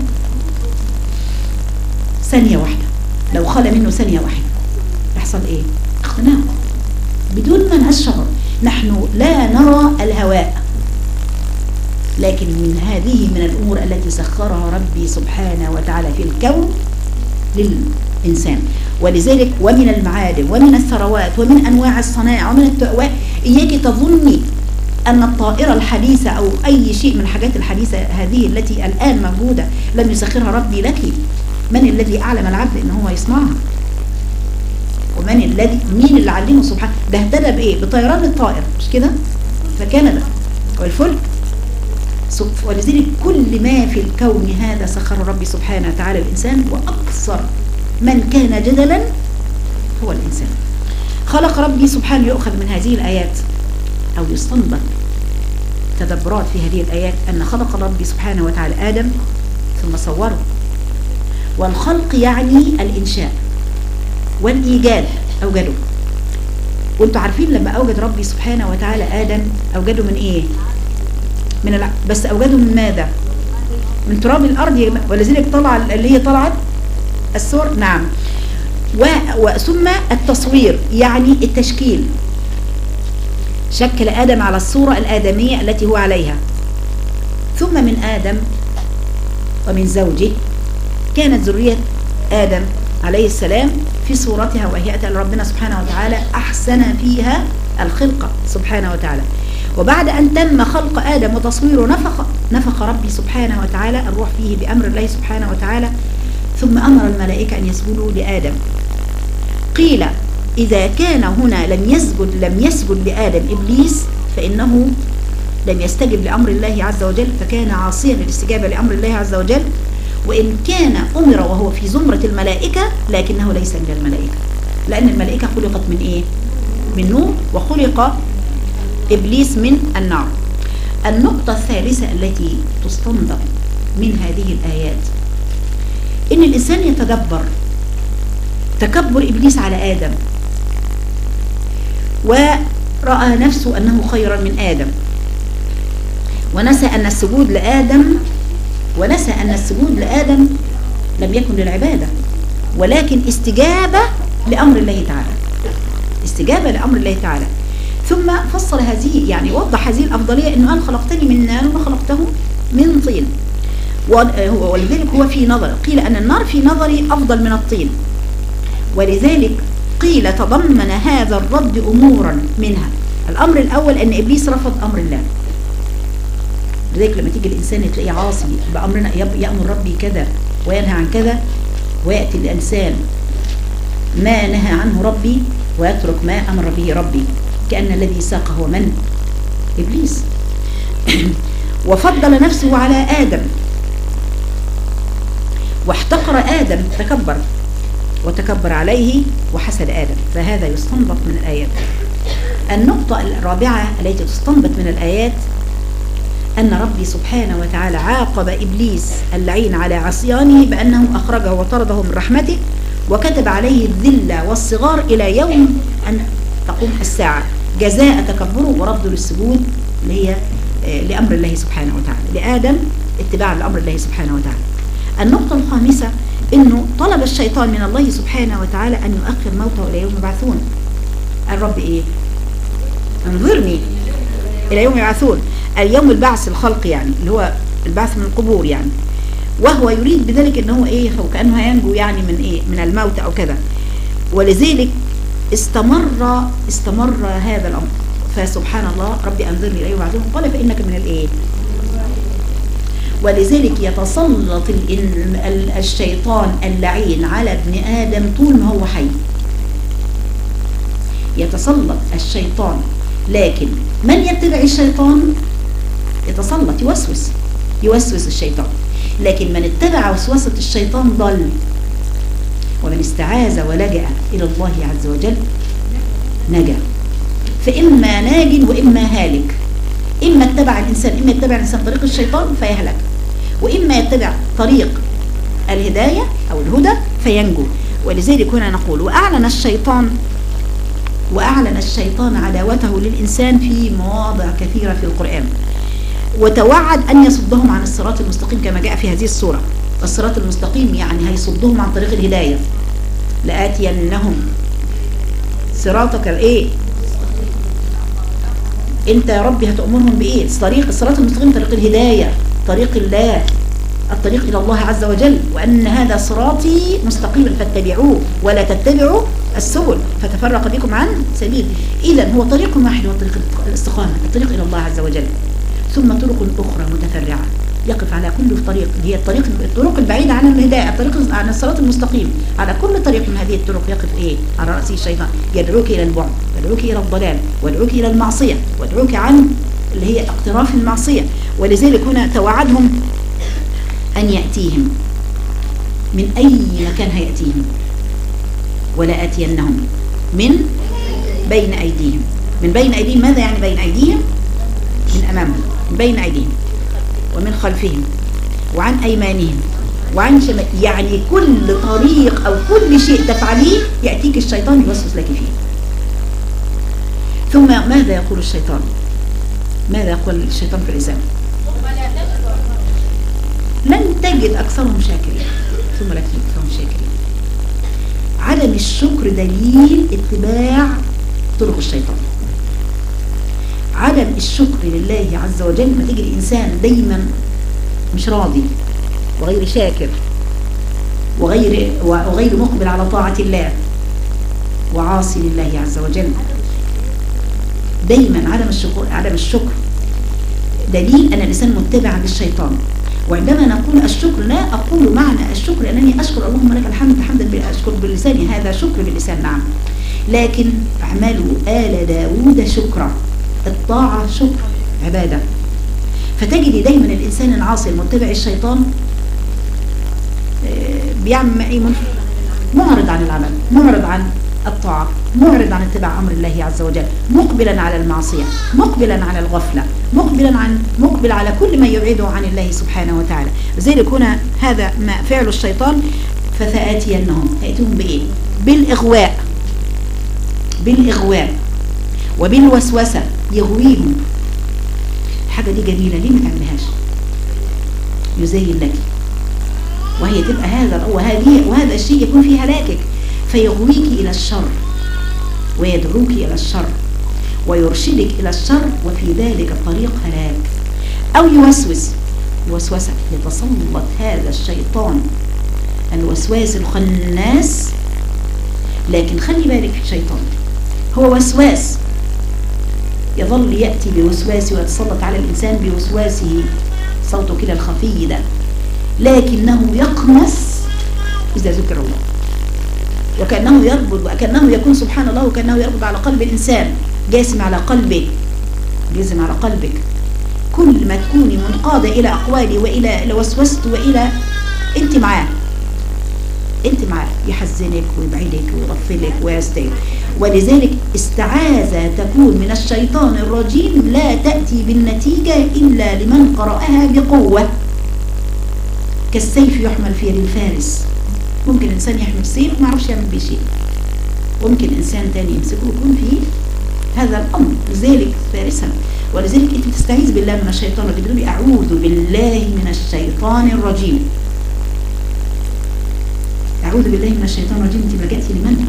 ثانية واحدة، لو خلا منه ثانية واحدة يحصل إيه؟ اختناق بدون ما نشعر. نحن لا نرى الهواء، لكن من هذه من الأمور التي سخرها ربي سبحانه وتعالى في الكون للإنسان. ولذلك ومن المعادن ومن الثروات ومن أنواع الصنائع ومن التأوات، إياك تظني أن الطائرة الحديثة أو أي شيء من الحاجات الحديثة هذه التي الآن موجودة لم يسخرها ربي لك. من الذي أعلم العبد إن هو يصنعها؟ ومن الذي مين اللي علمه سبحانه؟ ده اهتدى بإيه؟ بطيران الطائر مش كده؟ فكندا والفلك. ولذلك كل ما في الكون هذا سخر ربي سبحانه وتعالى الإنسان، وأكثر من كان جدلا هو الإنسان. خلق ربي سبحانه، يؤخذ من هذه الآيات أو يستنبط تدبرات في هذه الآيات أن خلق ربي سبحانه وتعالى آدم ثم صوره. والخلق يعني الإنشاء والإيجاد، أوجده. وانتوا عارفين لما أوجد ربي سبحانه وتعالى آدم أوجده من إيه؟ بس أوجده من ماذا؟ من تراب الأرض. ولذلك طلع اللي هي طلعت الصور. نعم. وثم التصوير يعني التشكيل، شكل آدم على الصورة الآدمية التي هو عليها. ثم من آدم ومن زوجه كانت ذرية آدم عليه السلام في صورتها وهيئتها ربنا سبحانه وتعالى أحسن فيها الخلقة سبحانه وتعالى. وبعد أن تم خلق آدم وتصويره نفخ ربي سبحانه وتعالى الروح فيه بأمر الله سبحانه وتعالى، ثم أمر الملائكة أن يسجدوا لآدم. قيل إذا كان هنا لم يسجد لآدم إبليس فإنه لم يستجب لأمر الله عز وجل، فكان عاصيا للاستجابة لأمر الله عز وجل. وإن كان أمر وهو في زمرة الملائكة لكنه ليس من الملائكة، لأن الملائكة خلقت من إيه؟ من نور، وخلق إبليس من النار. النقطة الثالثة التي تستنبط من هذه الآيات إن الإنسان يتدبر تكبر إبليس على آدم، ورأى نفسه أنه خيرا من آدم، ونسى أن السجود لآدم لم يكن للعبادة، ولكن استجابة لأمر الله تعالى. ثم فصل هذه، يعني وضح هذه الأفضلية، أنه أنا خلقتني من نار وخلقته من طين. ولذلك هو في نظر، قيل أن النار في نظري أفضل من الطين. ولذلك قيل تضمن هذا الرد أمورا منها. الأمر الأول أن إبليس رفض أمر الله. لذلك لما تيجي الإنسان تلاقيه عاصي بأمرنا، يأمر ربي كذا وينهى عن كذا، ويأتي الإنسان ما نهى عنه ربي ويترك ما أمر به ربي، كأن الذي ساق هو من؟ إبليس. وفضل نفسه على آدم واحتقر آدم، وتكبر عليه وحسد آدم. فهذا يستنبط من الآيات. النقطة الرابعة التي تستنبط من الآيات أن ربي سبحانه وتعالى عاقب إبليس اللعين على عصيانه بأنه أخرجه وطرده من رحمته، وكتب عليه الذل والصغار إلى يوم أن تقوم الساعة، جزاء تكبره ورفضه للسجود اللي هي لأمر الله سبحانه وتعالى، لآدم اتباع لأمر الله سبحانه وتعالى. النقطة الخامسة إنه طلب الشيطان من الله سبحانه وتعالى أن يؤخر موته إلى يوم يبعثون. الرب إيه؟ انظرني إلى يوم يبعثون، اليوم البعث الخلق يعني، اللي هو البعث من القبور يعني. وهو يريد بذلك انه ايه، هو كأنه هينجو يعني من ايه، من الموت او كذا. ولذلك استمر هذا الامر. فسبحان الله، ربي انظرني اليه وعدهم قال فانك من الايه. ولذلك يتسلط الشيطان اللعين على ابن ادم طول ما هو حي. يتسلط الشيطان، لكن من يتبع الشيطان يتسلط، يوسوس الشيطان. لكن من اتبع وسوسة الشيطان ضل. ومن استعاذ ولجأ إلى الله عز وجل نجا. فإما ناج وإما هالك. إما يتبع الإنسان طريق الشيطان فيهلك، وإما يتبع طريق الهداية أو الهدى فينجو. ولذلك هنا نقول وأعلن الشيطان عداوته للإنسان في مواضع كثيرة في القرآن، وتوعد أن يصدهم عن الصراط المستقيم كما جاء في هذه السورة. الصراط المستقيم يعني هيصدهم عن طريق الهداية. لآتينهم صراطك الايه، انت يا ربي هتأمرهم بايه؟ الصراط المستقيم طريق الهداية، طريق الله، الطريق إلى الله عز وجل، وأن هذا صراطي مستقيما فاتبعوه ولا تتبعوا السبل فتفرق بكم عن سبيل. إذن هو طريق واحد، هو طريق الاستقامة، الطريق إلى الله عز وجل. ثم طرق أخرى متفرعة يقف على كل طريق، هي الطرق البعيدة عن الهداية، الطريق عن الصراط المستقيم. على كل طريق من هذه الطرق يقف ايه؟ على رأس الشيطان، يدعوك إلى البعد، يدعوك إلى الضلال، ويدعوك إلى المعصية، ويدعوك عن اللي هي اقتراف المعصية. ولذلك هنا توعدهم أن يأتيهم من أي مكان هيأتيهم، ولا أتينهم من بين أيديهم. من بين أيديهم ماذا يعني بين أيديهم؟ من أمامهم، من بين أيديهم، ومن خلفهم، وعن أيمانهم، وعن شمال. يعني كل طريق أو كل شيء تفعليه يأتيك الشيطان يوسوس لك فيه. ثم ماذا يقول الشيطان؟ ماذا يقول الشيطان في الإنسان؟ لن تجد أكثرهم شاكرين. ثم لا تجد أكثرهم شاكرين. عدم الشكر دليل اتباع طرق الشيطان. عدم الشكر لله عز وجل، ما تيجي الإنسان دايما مش راضي وغير شاكر وغير مقبل على طاعة الله وعاصي لله عز وجل، دايما عدم الشكر دليل أن الإنسان متبع للشيطان. وعندما نقول الشكر لا أقول معنى الشكر أنني أشكر اللهم لك الحمد حمدا أشكر بلساني، هذا شكر باللسان نعم، لكن اعملوا آل داود شكرا، الطاعة شكر عبادة. فتجد دايما الإنسان العاصي المتبع الشيطان بيعمل معرض عن العمل، معرض عن الطاعة، معرض عن اتباع أمر الله عز وجل، مقبلا على المعصية، مقبلا على الغفلة، مقبل على كل ما يبعده عن الله سبحانه وتعالى. لذلك هنا هذا ما فعل الشيطان. فسآتينهم، يأتيهم بإيه؟ بالإغواء وبالوسوسة، يغويهم. الحاجة دي جميلة، ليه ما تعملهاش؟ يزين لك، وهي تبقى وهذا الشيء يكون فيه هلاكك، فيغويك إلى الشر ويدعوك إلى الشر ويرشدك إلى الشر، وفي ذلك طريق هلاك. أو يوسوسك، يتسلط هذا الشيطان الوسواس الخناس. لكن خلي بالك في الشيطان، هو وسواس، يظل يأتي بوسواسه ويتسلط على الإنسان بوسواسه، صوته كده الخفي ده، لكنه يقمص إذا ذكر الله، وكأنه يربط، وكأنه يكون سبحان الله، وكأنه يربط على قلب الإنسان، جاسم على قلبك، جاسم على قلبك. كل ما تكوني منقادة إلى أقوالي وإلى وسوسته وإلى أنت معاه يحزنك ويبعدك ويغفلك ويستيق. ولذلك استعاذة تكون من الشيطان الرجيم لا تأتي بالنتيجة إلا لمن قرأها بقوة، كالسيف يحمل في يد الفارس. ممكن إنسان يحمل سيف ما يعرفش يعمل بيه شيء، ممكن إنسان تاني يمسكه ويكون فيه هذا الأمر، لذلك فارسا. ولذلك أنت تستعيذ بالله من الشيطان وتقولي أعوذ بالله من الشيطان الرجيم. أعوذ بالله من الشيطان الرجيم، أنت لجأتي لمن؟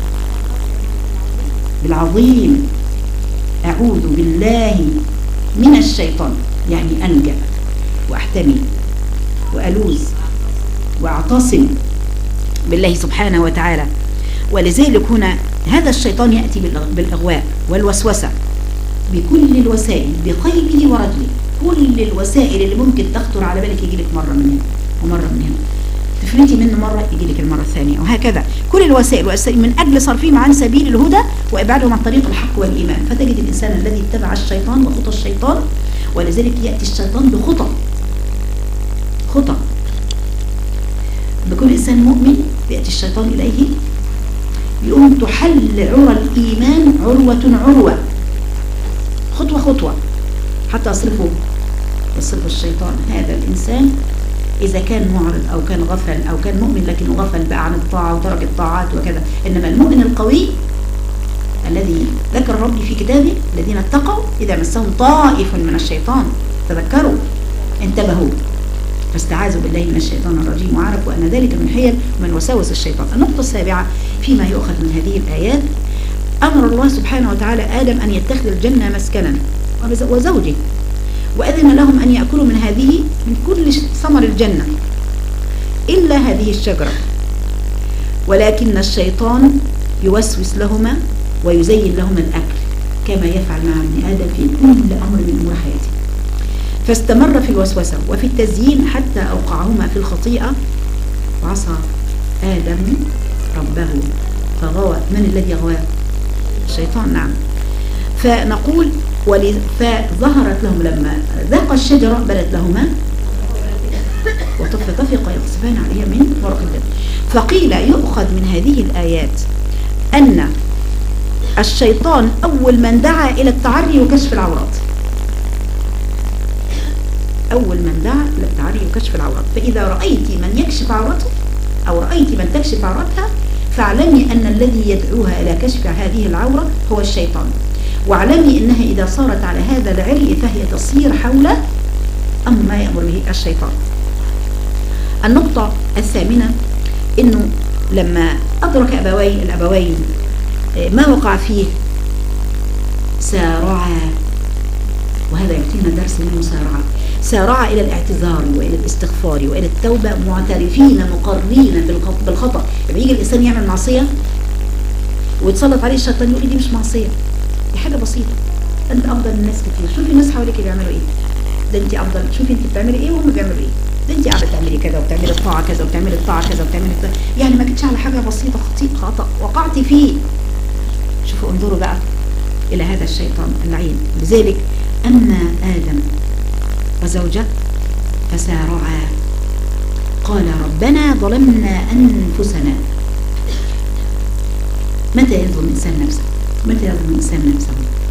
بالعظيم. أعوذ بالله من الشيطان يعني ألجأ وأحتمي وألوذ وأعتصم بالله سبحانه وتعالى. ولذلك هنا هذا الشيطان يأتي بالإغواء والوسوسة بكل الوسائل، بقلبه ورجله، كل الوسائل اللي ممكن تخطر على بالك يجي لك مرة من هنا ومرة من هنا، تفلتي منه مرة يجي لك المرة الثانية، وهكذا كل الوسائل من أجل صرفهم عن سبيل الهدى وإبعادهم عن طريق الحق والإيمان. فتجد الإنسان الذي اتبع الشيطان وخطى الشيطان، ولذلك يأتي الشيطان خطى بكل إنسان مؤمن يأتي الشيطان إليه يقوم تحل عرى الإيمان عروة خطوة حتى يصرف الشيطان هذا الإنسان إذا كان معرض أو كان غفل أو كان مؤمن لكنه غفل بقى عن الطاعة وترك الطاعات وكذا. إنما المؤمن القوي الذي ذكر ربي في كتابه الذين اتقوا إذا مسهم طائف من الشيطان تذكروا انتبهوا فاستعاذوا بالله من الشيطان الرجيم وعرفوا أن ذلك من حيل ومن وساوس الشيطان. النقطة السابعة فيما يؤخذ من هذه الآيات أمر الله سبحانه وتعالى آدم أن يتخذ الجنة مسكنا وزوجه، وأذن لهم أن يأكلوا من هذه من كل ثمر الجنة إلا هذه الشجرة، ولكن الشيطان يوسوس لهما ويزين لهما الأكل كما يفعل مع ابن آدم في كل أمر من أمور حياته. فاستمر في الوسوسة وفي التزيين حتى أوقعهما في الخطيئة، وعصى آدم ربه فغوى. من الذي غواه؟ الشيطان. نعم. فنقول فظهرت لهم لما ذاق الشجرة بدت لهما وطفقا يقصفان عليها من ورق الجنة. فقيل يؤخذ من هذه الآيات أن الشيطان أول من دعا إلى التعري وكشف العورات، أول من دعا إلى التعري وكشف العورات. فإذا رأيت من يكشف عورته أو رأيت من تكشف عورتها فاعلمي أن الذي يدعوها إلى كشف هذه العورة هو الشيطان، واعلمي أنها إذا صارت على هذا العري فهي تصير حول أمر ما يأمر به الشيطان. النقطة الثامنة أنه لما أدرك الأبوين ما وقع فيه سارعا، وهذا يعطينا درس من المسارعة، سارعا إلى الاعتذار وإلى الاستغفار وإلى التوبة معترفين مقرين بالخطأ. لما يجي الإنسان يعمل معصية ويتسلط عليه الشيطان يقول لي دي مش معصية، دي حاجة بسيطة، أنت أفضل من الناس كتير، شوفي الناس حواليك بيعملوا إيه، ده أنت أفضل، شوفي أنت بتعملي إيه وهم بيعملوا إيه، ده أنت قاعدة تعملي كذا وبتعملي الطاعة كذا وبتعملي الطاعة كذا وبتعملي كذا، يعني ما كنتش على حاجة بسيطة خطأ وقعتي فيه. شوفوا انظروا بقى إلى هذا الشيطان اللعين. لذلك أما آدم وزوجه فسارعا قال ربنا ظلمنا أنفسنا. متى يظلم الإنسان نفسه؟ متى يظلم الإنسان نفسه؟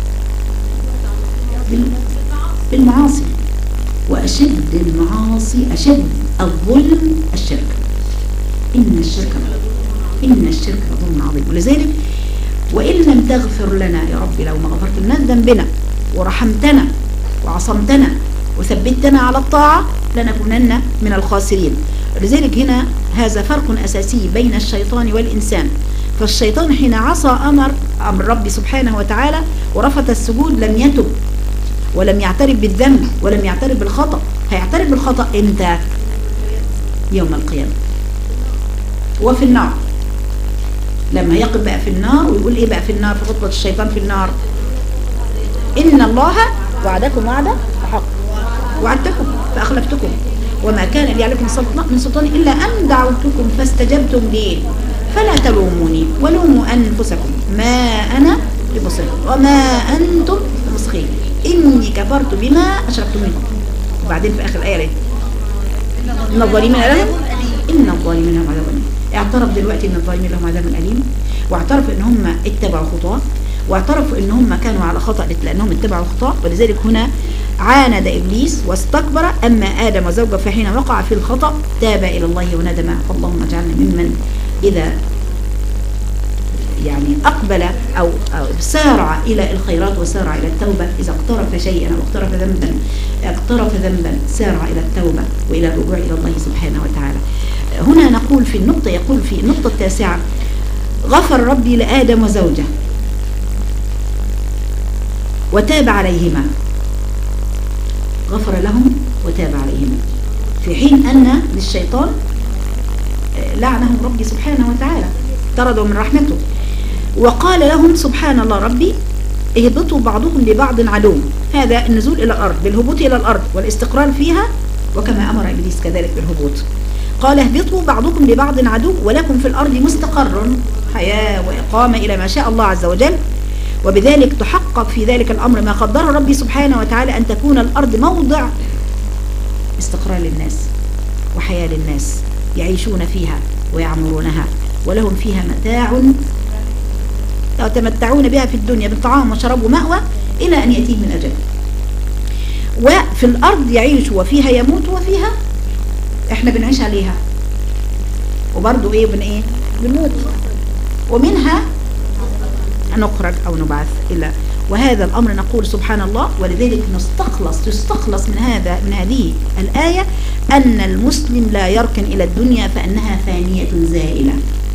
بالمعاصي، وأشد المعاصي أشد الظلم الشرك. إن الشرك لظلم عظيم. ولذلك وإن لم تغفر لنا يا رب، لو ما غفرت لنا ذنبنا ورحمتنا وعصمتنا وثبتنا على الطاعة لنكونن من الخاسرين. لذلك هنا هذا فرق أساسي بين الشيطان والإنسان. فالشيطان حين عصى أمر ربي سبحانه وتعالى ورفض السجود لم يتب ولم يعترف بالذنب ولم يعترف بالخطأ. هيعترف بالخطأ امتى؟ يوم القيامة وفي النار. لما يقف بقى في النار ويقول ايه بقى في النار، في خطبة الشيطان في النار: إن الله وعدكم وعدا حق وعدتكم فأخلفتكم وما كان لي عليكم من سلطان إلا أن دعوتكم فاستجبتم لي فلا تلوموني ولوموا أنفسكم ما أنا بمصرخكم وما أنتم بمصرخي إني كفرت بما أشركتم منه. وبعدين في آخر الآية إن الظالمين لهم عذاب أليم. اعترف دلوقتي ان الظالمين لهم عذاب أليم، واعترفوا ان هم اتبعوا خطاه، واعترفوا ان هم كانوا على خطأ لانهم اتبعوا خطاه. ولذلك هنا عاند ابليس واستكبر. اما ادم وزوجه فحين وقع في الخطأ تاب الى الله وندم. فاللهم اجعلنا ممن اذا يعني اقبل او سارع الى الخيرات وسارع الى التوبه، اذا اقترف شيئا او اقترف ذنبا سارع الى التوبه والى الرجوع الى الله سبحانه وتعالى. هنا نقول في النقطة، يقول في النقطة التاسعة: غفر ربي لآدم وزوجه وتاب عليهما. غفر لهم وتاب عليهما. في حين أن للشيطان لعنهم ربي سبحانه وتعالى، طردوا من رحمته. وقال لهم سبحان الله ربي اهبطوا بعضكم لبعض عدو. هذا النزول إلى الأرض بالهبوط إلى الأرض والاستقرار فيها، وكما أمر إبليس كذلك بالهبوط. قال اهبطوا بعضكم لبعض عدو ولكم في الأرض مستقر حياة وإقامة إلى ما شاء الله عز وجل. وبذلك تحقق في ذلك الأمر ما قدر ربي سبحانه وتعالى، أن تكون الأرض موضع استقرار للناس وحياة للناس يعيشون فيها ويعمرونها، ولهم فيها متاع يتمتعون بها في الدنيا بالطعام وشراب ومأوى إلى أن يأتيهم من أجل. وفي الأرض يعيش وفيها يموت وفيها احنا بنعيش عليها، وبرضو ايه بنموت، ومنها نخرج أو نبعث إلى. وهذا الأمر نقول سبحان الله. ولذلك تستخلص من هذه الآية أن المسلم لا يركن إلى الدنيا فإنها فانية زائلة،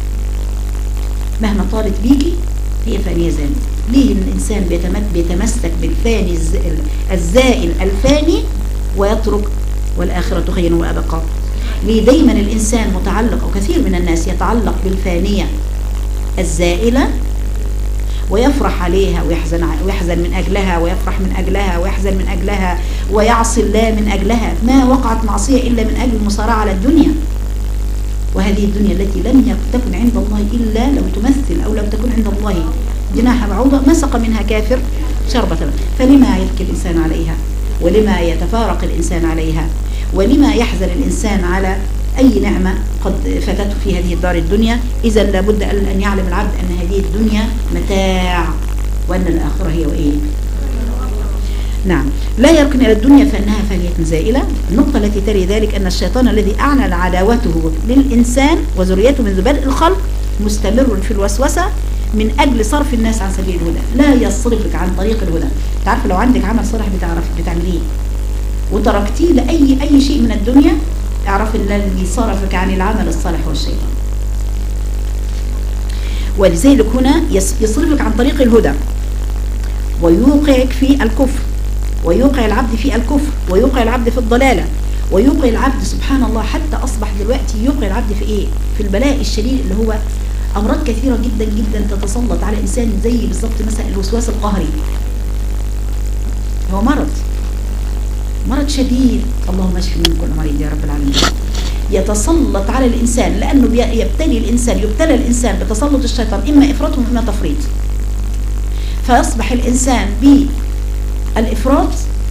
مهما طالت بيكي هي فانية زائلة. ليه الإنسان بيتمسك بالفاني الزائل الفاني ويترك والآخرة خير وأبقى؟ ليه دايما الإنسان متعلق، أو كثير من الناس يتعلق بالفانية الزائلة ويفرح عليها ويحزن من أجلها، ويفرح من أجلها ويحزن من أجلها، ويعصي الله من أجلها. ما وقعت معصية إلا من أجل المصارعة على الدنيا، وهذه الدنيا التي لم تكن عند الله إلا لو تمثل، أو لو تكون عند الله جناح بعوضة ما سقى منها كافر شربة. فلما يبكي الإنسان عليها، ولما يتفارق الإنسان عليها، ولما يحزن الإنسان على أي نعمة قد فاتته في هذه الدار الدنيا؟ إذا لابد أن يعلم العبد أن هذه الدنيا متاع، وأن الآخرة هي وإيه؟ نعم. لا يركن إلى الدنيا فإنها فانية زائلة. النقطة التي تلي ذلك أن الشيطان الذي أعلن عداوته للإنسان وذريته منذ بدء الخلق مستمر في الوسوسة من أجل صرف الناس عن سبيل الهدى. لا يصرفك عن طريق الهدى. تعرف لو عندك عمل صالح بتعمليه وتركتيه لأي شيء من الدنيا، اعرف الذي صرفك عن العمل الصالح والشيطان. ولذلك هنا يصرفك عن طريق الهدى ويوقعك في الكفر، ويوقع العبد في الكفر، ويوقع العبد في الضلالة، ويوقع العبد سبحان الله حتى أصبح دلوقتي يوقع العبد في إيه؟ في البلاء الشديد اللي هو أمراض كثيرة جدا جدا تتسلط على إنسان، زي بالضبط مثلا الوسواس القهري. هو مرض شديد، اللهم اشف من كل مريض يا رب العالمين. يتسلط على الإنسان لأنه يبتلى الإنسان بتسلط الشيطان، إما إفراط وإما تفريط. فيصبح الإنسان بالإفراط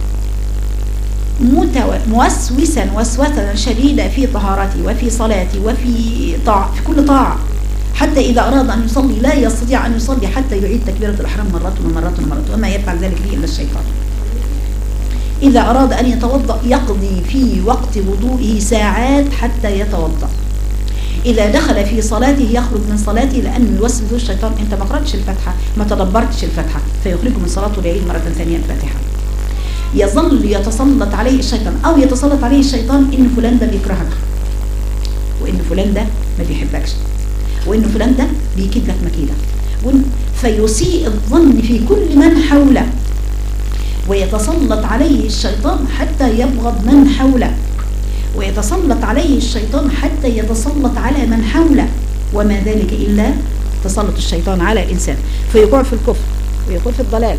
موسوسا وسوسة شديدة في طهارته وفي صلاته وفي طاعة، في كل طاعة، حتى إذا أراد أن يصلي لا يستطيع أن يصلي حتى يعيد تكبيرة الإحرام مرات ومرات ومرات، وما يفعل ذلك به إلا الشيطان. إذا أراد أن يتوضأ يقضي في وقت وضوئه ساعات حتى يتوضأ. إذا دخل في صلاته يخرج من صلاته لأنه يوسوس الشيطان، أنت ما قرأتش الفاتحة، ما تدبرتش الفاتحة، فيخرجه من صلاته ليعيد مرة ثانية الفاتحة. يظل يتسلط عليه الشيطان، أو يتسلط عليه الشيطان إن فلان ده بيكرهك، وإن فلان ده ما بيحبكش، وإن فلان ده بيكيد لك مكيدة، فيسيء الظن في كل من حوله، ويتسلط عليه الشيطان حتى يبغض من حوله، ويتسلط عليه الشيطان حتى يتسلط على من حوله، وما ذلك إلا تسلط الشيطان على الإنسان، فيقع في الكفر ويقع في الضلال.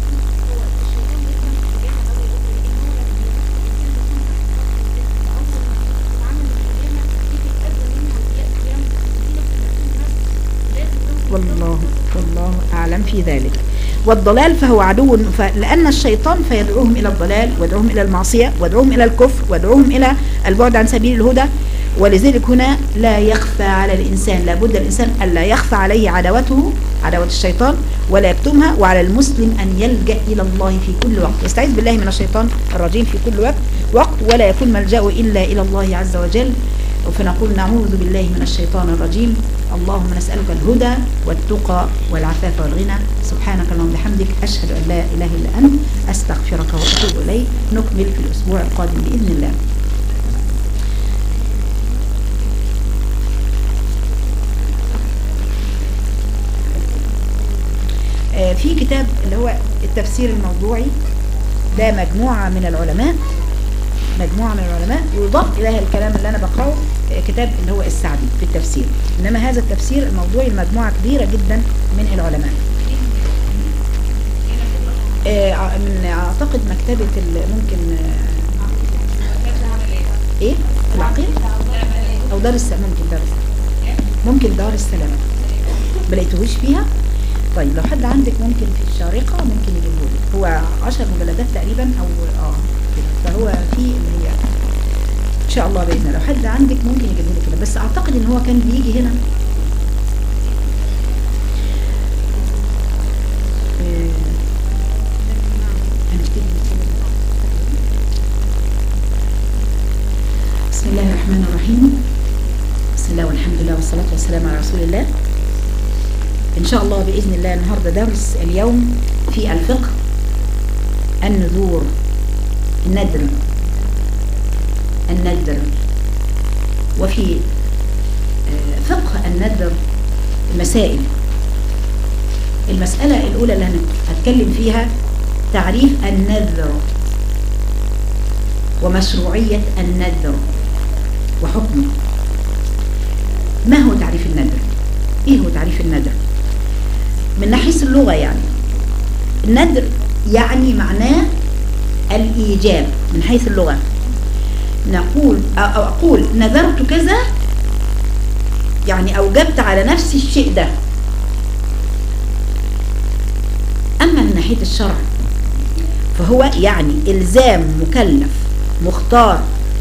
والله أعلم في ذلك. والضلال فهو عدو، لأن الشيطان فيدعوهم إلى الضلال، ويدعوهم إلى المعصية، ويدعوهم إلى الكفر، ويدعوهم إلى البعد عن سبيل الهدى. ولذلك هنا لا يخفى على الإنسان، لابد الإنسان ألا يخفى عليه عداوته، عداوة الشيطان، ولا يكتمها. وعلى المسلم أن يلجأ إلى الله في كل وقت، يستعيذ بالله من الشيطان الرجيم في كل وقت، ولا يكون ملجأه إلا إلى الله عز وجل. فنقول نعوذ بالله من الشيطان الرجيم. اللهم نسألك الهدى والتقى والعفاف والغنى. سبحانك اللهم وبحمدك، أشهد أن لا إله إلا أنت، أستغفرك وأتوب إليك. نكمل في الأسبوع القادم بإذن الله. في كتاب اللي هو التفسير الموضوعي، ده مجموعة من العلماء مجموعة من العلماء يضاف إليها الكلام اللي أنا بقرأه كتاب اللي هو السعدي في التفسير. إنما هذا التفسير الموضوعي المجموعة كبيرة جدا من العلماء. أعتقد مكتبة ممكن إيه العقيل أو دار السلام، ممكن دار السلام بلاقيتهوش فيها. طيب لو حد عندك ممكن في الشارقة ممكن يجيبهولي، هو 10 مجلدات تقريبا أو فهو في اللي هي إن شاء الله بإذن الله. لو حد عندك ممكن يجيبهولي كده، بس أعتقد إن هو كان بيجي هنا بسم الله الرحمن الرحيم. بسم الله والحمد لله والصلاة والسلام على رسول الله. إن شاء الله بإذن الله النهاردة درس اليوم في الفقه النذور، الندر. وفي فقه الندر مسائل. المسألة الأولى اللي هنتكلم فيها تعريف النذر ومشروعية النذر وحكمه. ما هو تعريف النذر؟ ايه هو تعريف النذر من ناحية اللغة؟ يعني النذر يعني معناه الإيجاب من حيث اللغة. نقول أو أقول نذرت كذا، يعني أوجبت على نفسي الشيء ده. أما من ناحية الشرع فهو يعني إلزام مكلف مختار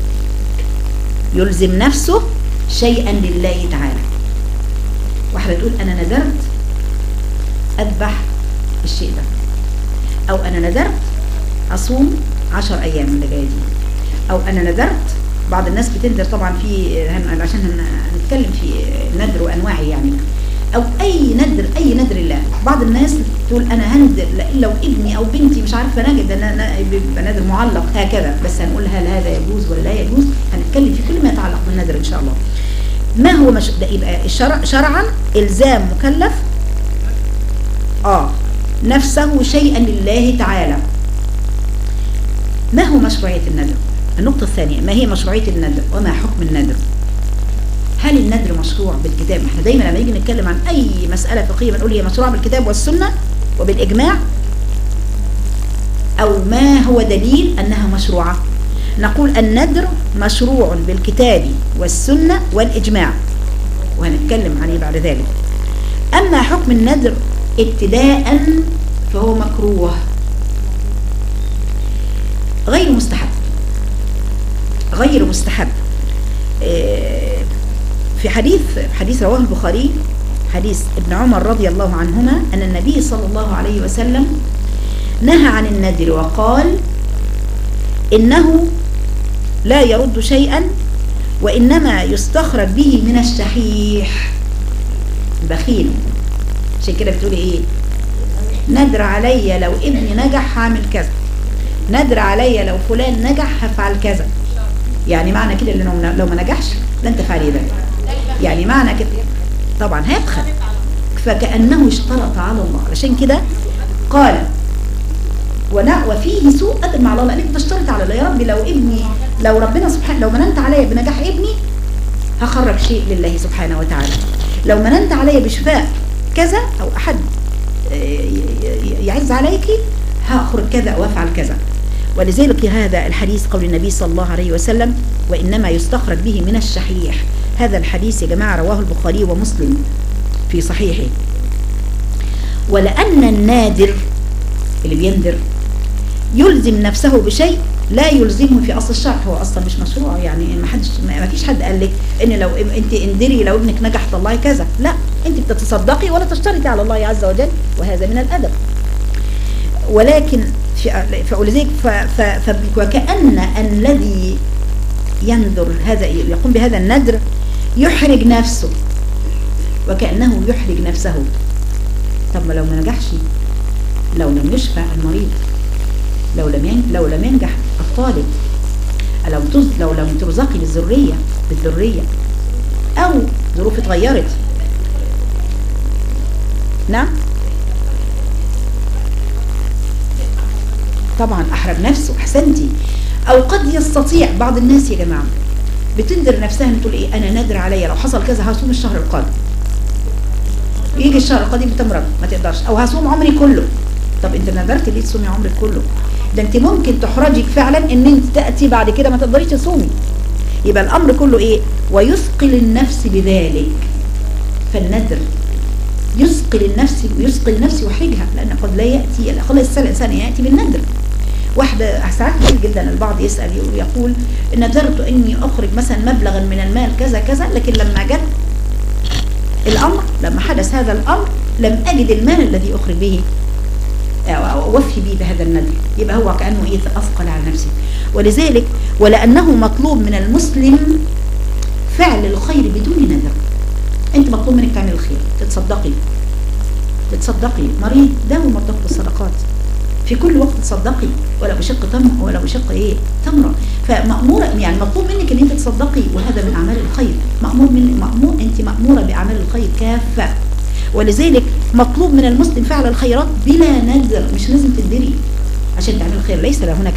يلزم نفسه شيئا لله تعالى. واحدة تقول أنا نذرت أذبح الشيء ده، أو أنا نذرت أصوم 10 أيام اللي جاية دي، أو أنا نذرت. بعض الناس بتنذر طبعا في عشان هنتكلم في النذر وأنواعه يعني، أو أي نذر الله. بعض الناس تقول أنا هنذر لو ابني أو بنتي مش عارفة نجد أنا بيبقى نذر معلق هكذا، بس هنقول هل هذا يجوز ولا لا يجوز. هنتكلم في كل ما يتعلق بالنذر إن شاء الله. ما هو ده يبقى شرعا إلزام مكلف نفسه شيئا لله تعالى. ما هو مشروعية النذر؟ النقطة الثانية، ما هي مشروعية النذر وما حكم النذر؟ هل النذر مشروع بالكتاب؟ احنا دايما لما نيجي نتكلم عن أي مسألة فقهية بنقول هي مشروعة بالكتاب والسنة وبالإجماع، أو ما هو دليل أنها مشروعة؟ نقول النذر مشروع بالكتاب والسنة والإجماع، وهنتكلم عليه بعد ذلك. أما حكم النذر ابتداء فهو مكروه غير مستحب. في حديث رواه البخاري، حديث ابن عمر رضي الله عنهما أن النبي صلى الله عليه وسلم نهى عن النذر وقال إنه لا يرد شيئا وإنما يستخرج به من الشحيح البخيل. عشان كده بتقولي ايه؟ نذر عليا لو ابني نجح هعمل كذا، نذر عليا لو فلان نجح هفعل كذا. يعني معنى كده انه لو ما نجحش لن تفعلي ذلك، يعني معنى كده طبعا هيبخل، فكأنه اشترط على الله. علشان كده قال وفيه سوء أدب مع الله، لأنك تشترط على الله. يا ربي لو ربنا سبحانه لو مننت عليا بنجاح ابني هخرج شيء لله سبحانه وتعالى، لو مننت عليا بشفاء كذا أو أحد يعز عليك هأخرج كذا وأفعل كذا. ولذلك هذا الحديث قول النبي صلى الله عليه وسلم وإنما يستخرج به من الشحيح. هذا الحديث يا جماعة رواه البخاري ومسلم في صحيحه. ولأن النادر اللي بينذر يلزم نفسه بشيء لا يلزمه في أصل الشرع، هو أصلا مش مشروع. يعني ما فيش حد قال لك إن لو أنت اندري لو ابنك نجح طلعي كذا، لا، أنت بتتصدقي ولا تشترطي على الله عز وجل، وهذا من الأدب. ولكن فلذلك وكأن الذي ينذر هذا يقوم بهذا النذر يحرج نفسه، وكأنه يحرج نفسه. طب ما لو ما نجحش، لو لم يشفى المريض، لو لم ينجح الطالب، لو لم ترزقي بالذرية أو ظروف اتغيرت، نعم طبعا أحرج نفسه. أحسنتي. او قد يستطيع بعض الناس يا جماعه بتندر نفسها ان تقول ايه، انا نادر عليا لو حصل كذا هصوم الشهر القادم، يجي الشهر القادم بتمرض ما تقدرش، او هصوم عمري كله. طب انت نذرت ليه تصومي عمرك كله؟ ده انت ممكن تحرجك فعلا ان انت تاتي بعد كده ما تقدريش تصومي. يبقى الامر كله ايه؟ ويثقل النفس بذلك. فالنذر يثقل النفس ويثقل النفس ويحرجها، لان قد لا ياتي، خلاص الانسان ياتي بالنذر. واحده ساعات كتير جدا البعض يسال يقول نذرت اني اخرج مثلا مبلغا من المال كذا كذا، لكن لما جت الامر، لما حدث هذا الامر لم اجد المال الذي اخرج به اوفي به بهذا النذر. يبقى هو كانه ايه؟ اثقل على نفسه. ولذلك ولانه مطلوب من المسلم فعل الخير بدون نذر. انت مطلوب منك تعمل الخير، تتصدقي مريض داوي مرضاك بالصدقات في كل وقت، تصدقي ولا بشق تمر ولا بشق ايه؟ تمره. فمأموره يعني مطلوب منك ان انت تصدقي، وهذا من اعمال الخير. انت مأموره باعمال الخير كافه. ولذلك مطلوب من المسلم فعل الخيرات بلا نذر، مش لازم تدري عشان تعمل الخير، ليس له هناك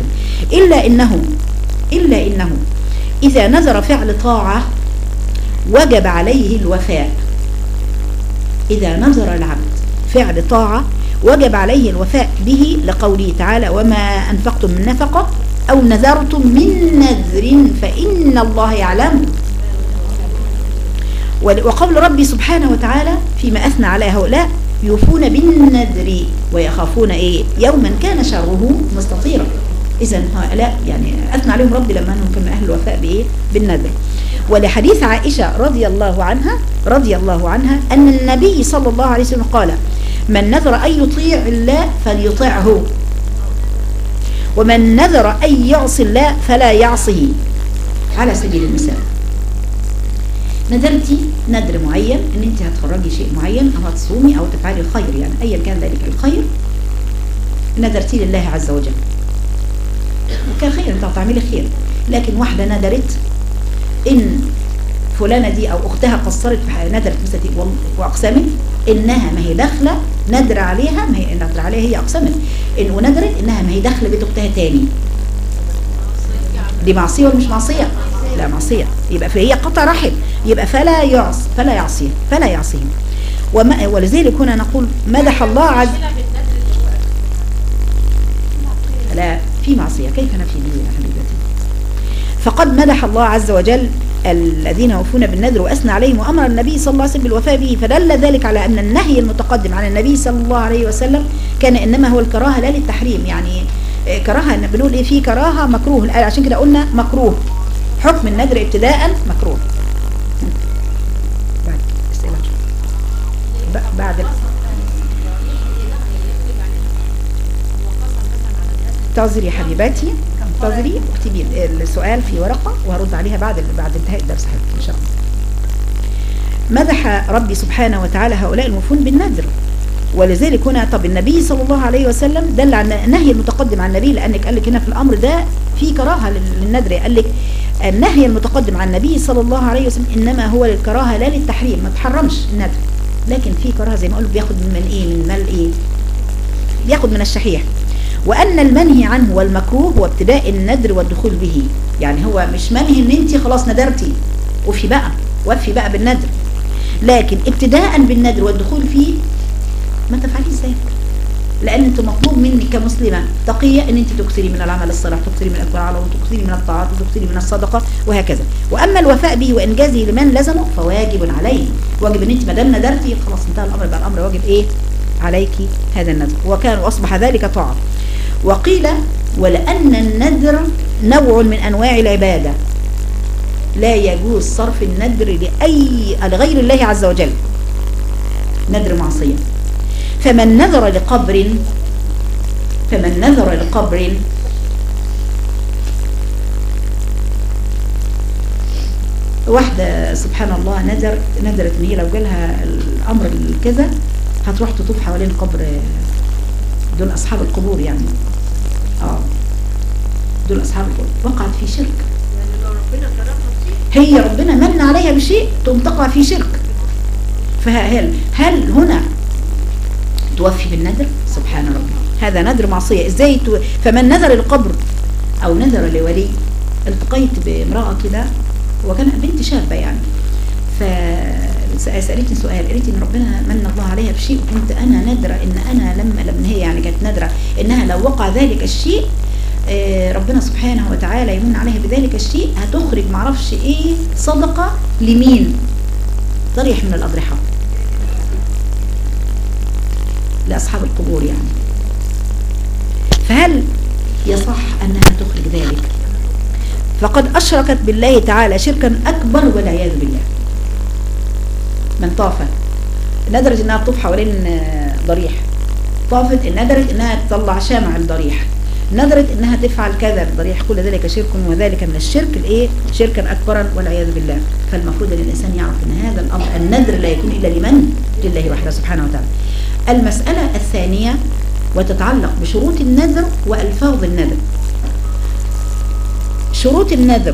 الا انه اذا نذر فعل طاعه وجب عليه الوفاء. اذا نذر العبد فعل طاعه وجب عليه الوفاء به، لقوله تعالى وما أنفقتم من نفقة أو نذرتم من نذر فإن الله يعلم. وقول ربي سبحانه وتعالى فيما أثنى على هؤلاء يوفون بالنذر ويخافون إيه؟ يوما كان شره مستطيرا. إذن هؤلاء يعني أثنى عليهم ربي لما أنهم كانوا أهل الوفاء بإيه؟ بالنذر. ولحديث عائشة رضي الله عنها أن النبي صلى الله عليه وسلم قال من نذر أن يطيع الله فليطيعه، ومن نذر أن يعصي الله فلا يعصيه. على سبيل المثال نذرتي نذر معين ان انت هتخرجي شيء معين او هتصومي او تفعلي الخير، يعني ايا كان ذلك الخير نذرتي لله عز وجل، وكان خير انت هتعملي خير. لكن واحدة نذرت ان فلانة دي او اختها قصرت في نذرت مثلا واقسمت انها ما هي داخله ندر عليها، ما هي ندر عليها هي اقسمت ان وندرت انها ما هي داخله بيت اختها تاني، دي معصيه ولا مش معصيه؟ لا معصيه. يبقى فهي قطع رحم، يبقى فلا يعصيه. ولذلك هنا نقول مدح الله عز لا في معصيه، كيف نفي به يا حبيبتي؟ فقد مدح الله عز وجل الذين يوفون بالنذر وأثنى عليهم وأمر النبي صلى الله عليه وسلم بالوفاء به، فدل ذلك على أن النهي المتقدم عن النبي صلى الله عليه وسلم كان إنما هو الكراهة لا للتحريم. يعني كراهة بنقول إيه؟ في كراهة مكروه، عشان كده قلنا مكروه. حكم النذر ابتداء مكروه. بعد اسئله بعد انتظري يا حبيباتي، انتظري اكتبي السؤال في ورقه وهرد عليها بعد انتهاء الدرس حبيبتي ان شاء الله. مدح ربي سبحانه وتعالى هؤلاء الموفون بالنذر، ولذلك هنا طب النبي صلى الله عليه وسلم دل على النهي المتقدم عن النبي، لانك قال لك هنا في الامر ده في كراهه للنذر، قال لك النهي المتقدم عن النبي صلى الله عليه وسلم انما هو للكراهه لا للتحريم، ما تحرمش النذر، لكن في كراهه زي ما قالوا بياخد من ايه؟ من مال ايه؟ بياخد من الشحيح. وان المنهي عنه والمكروه هو ابتداء النذر والدخول به، يعني هو مش منهي ان انت خلاص ندرتي وفي بقى بالنذر، لكن ابتداء بالنذر والدخول فيه ما تفعليش ذلك، لان انت مطلوب منك كمسلمه تقيه ان انت تكثري من العمل الصالح، تكثري من الاقبال وتكثري من الطاعات وتكثري من الصدقه وهكذا. واما الوفاء به وانجازه لمن لزمه فواجب عليه، واجب ان انت ما دام ندرتي خلاص انتهى الامر، بقى الامر واجب ايه عليكي هذا النذر، وكان واصبح ذلك طاعه. وقيل ولان النذر نوع من انواع العباده لا يجوز صرف النذر لغير الله عز وجل، نذر معصيه. فمن نذر لقبر واحدة سبحان الله نذرت ان هي لو جالها الامر الكذا هتروح تطوف حوالين قبر دول اصحاب القبور، يعني دول اصحاب القبور، وقعت في شرك. يعني لو ربنا كرمها هي ربنا من عليها بشيء تقوم تقع في شرك. هل هنا توفي بالنذر؟ سبحان ربي، هذا نذر معصية. ازاي فمن نذر القبر أو نذر لولي. التقيت بامرأة كده وكان بنت شابة يعني، فسألتني سؤال، قالت إن ربنا من الله عليها بشيء، وكنت أنا نادرة إن أنا لما هي يعني كانت نادرة إنها لو وقع ذلك الشيء ربنا سبحانه وتعالى يمن عليها بذلك الشيء، هتخرج معرفش إيه صدقة لمين؟ ضريح من الأضرحة، لأصحاب القبور يعني. فهل يصح أنها تخرج ذلك؟ فقد أشركت بالله تعالى شركا أكبر والعياذ بالله. من طاف ندرت إنها تطوف حوالين ضريح، طافت ندرت إنها تطلع شمع الضريح، ندرت إنها تفعل كذا الضريح، كل ذلك شرك، وذلك من الشرك الإيه؟ شركا أكبرا والعياذ بالله. فالمفروض أن الإنسان يعرف أن هذا الأمر النذر لا يكون إلا لمن؟ لله وحده سبحانه وتعالى. المسألة الثانية وتتعلق بشروط النذر وألفاظ النذر. شروط النذر،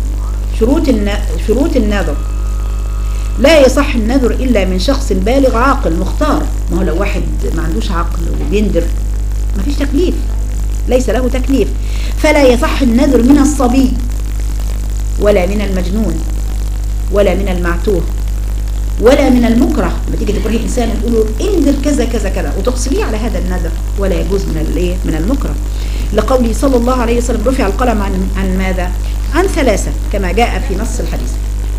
شروط النذر لا يصح النذر إلا من شخص بالغ عاقل مختار. ما هو لو واحد ما عندوش عقل وبينذر ما فيش تكليف، ليس له تكليف، فلا يصح النذر من الصبي ولا من المجنون ولا من المعتوه ولا من المكره. لما تيجي تكرهي انسان تقول له انذر كذا كذا كذا وتقصريه على هذا النذر، ولا يجوز من المكره. لقوله صلى الله عليه وسلم رفع القلم عن ماذا؟ عن ثلاثة كما جاء في نص الحديث.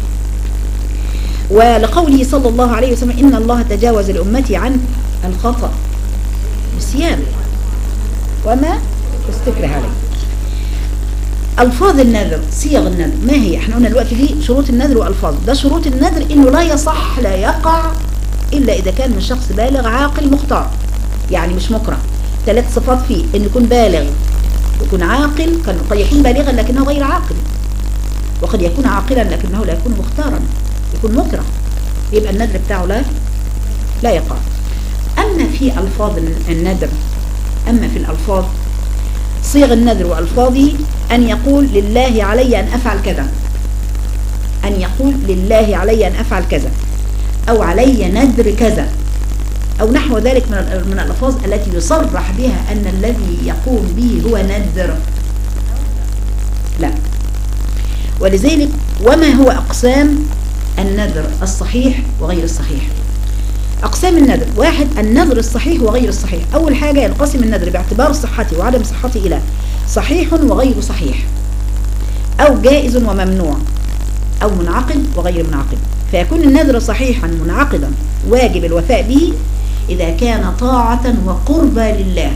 ولقوله صلى الله عليه وسلم إن الله تجاوز لأمتي عن الخطأ والنسيان وما استكره عليه. ألفاظ النذر، صيغ النذر ما هي؟ احنا قلنا الوقت دي شروط النذر وألفاظ. ده شروط النذر إنه لا يصح لا يقع إلا إذا كان من شخص بالغ عاقل مختار، يعني مش مكره. 3 صفات فيه: إنه يكون بالغ، يكون عاقل، قد يكون بالغا لكنه غير عاقل، وقد يكون عاقلا لكنه لا يكون مختارا، يكون مكره، يبقى النذر بتاعه لا يقع. أما في ألفاظ النذر، أما في الألفاظ صيغ النذر وألفاظه أن يقول لله علي أن أفعل كذا، أن يقول لله علي أن أفعل كذا، أو علي نذر كذا، أو نحو ذلك من الألفاظ التي يصرح بها أن الذي يقوم به هو نذر. لا. ولذلك وما هو أقسام النذر الصحيح وغير الصحيح؟ أقسام النذر: 1. النذر الصحيح وغير الصحيح. أول حاجة ينقسم النذر باعتبار صحته وعدم صحته إلى صحيح وغير صحيح، أو جائز وممنوع، أو منعقد وغير منعقد. فيكون النذر صحيحا منعقدا واجب الوفاء به إذا كان طاعة وقربى لله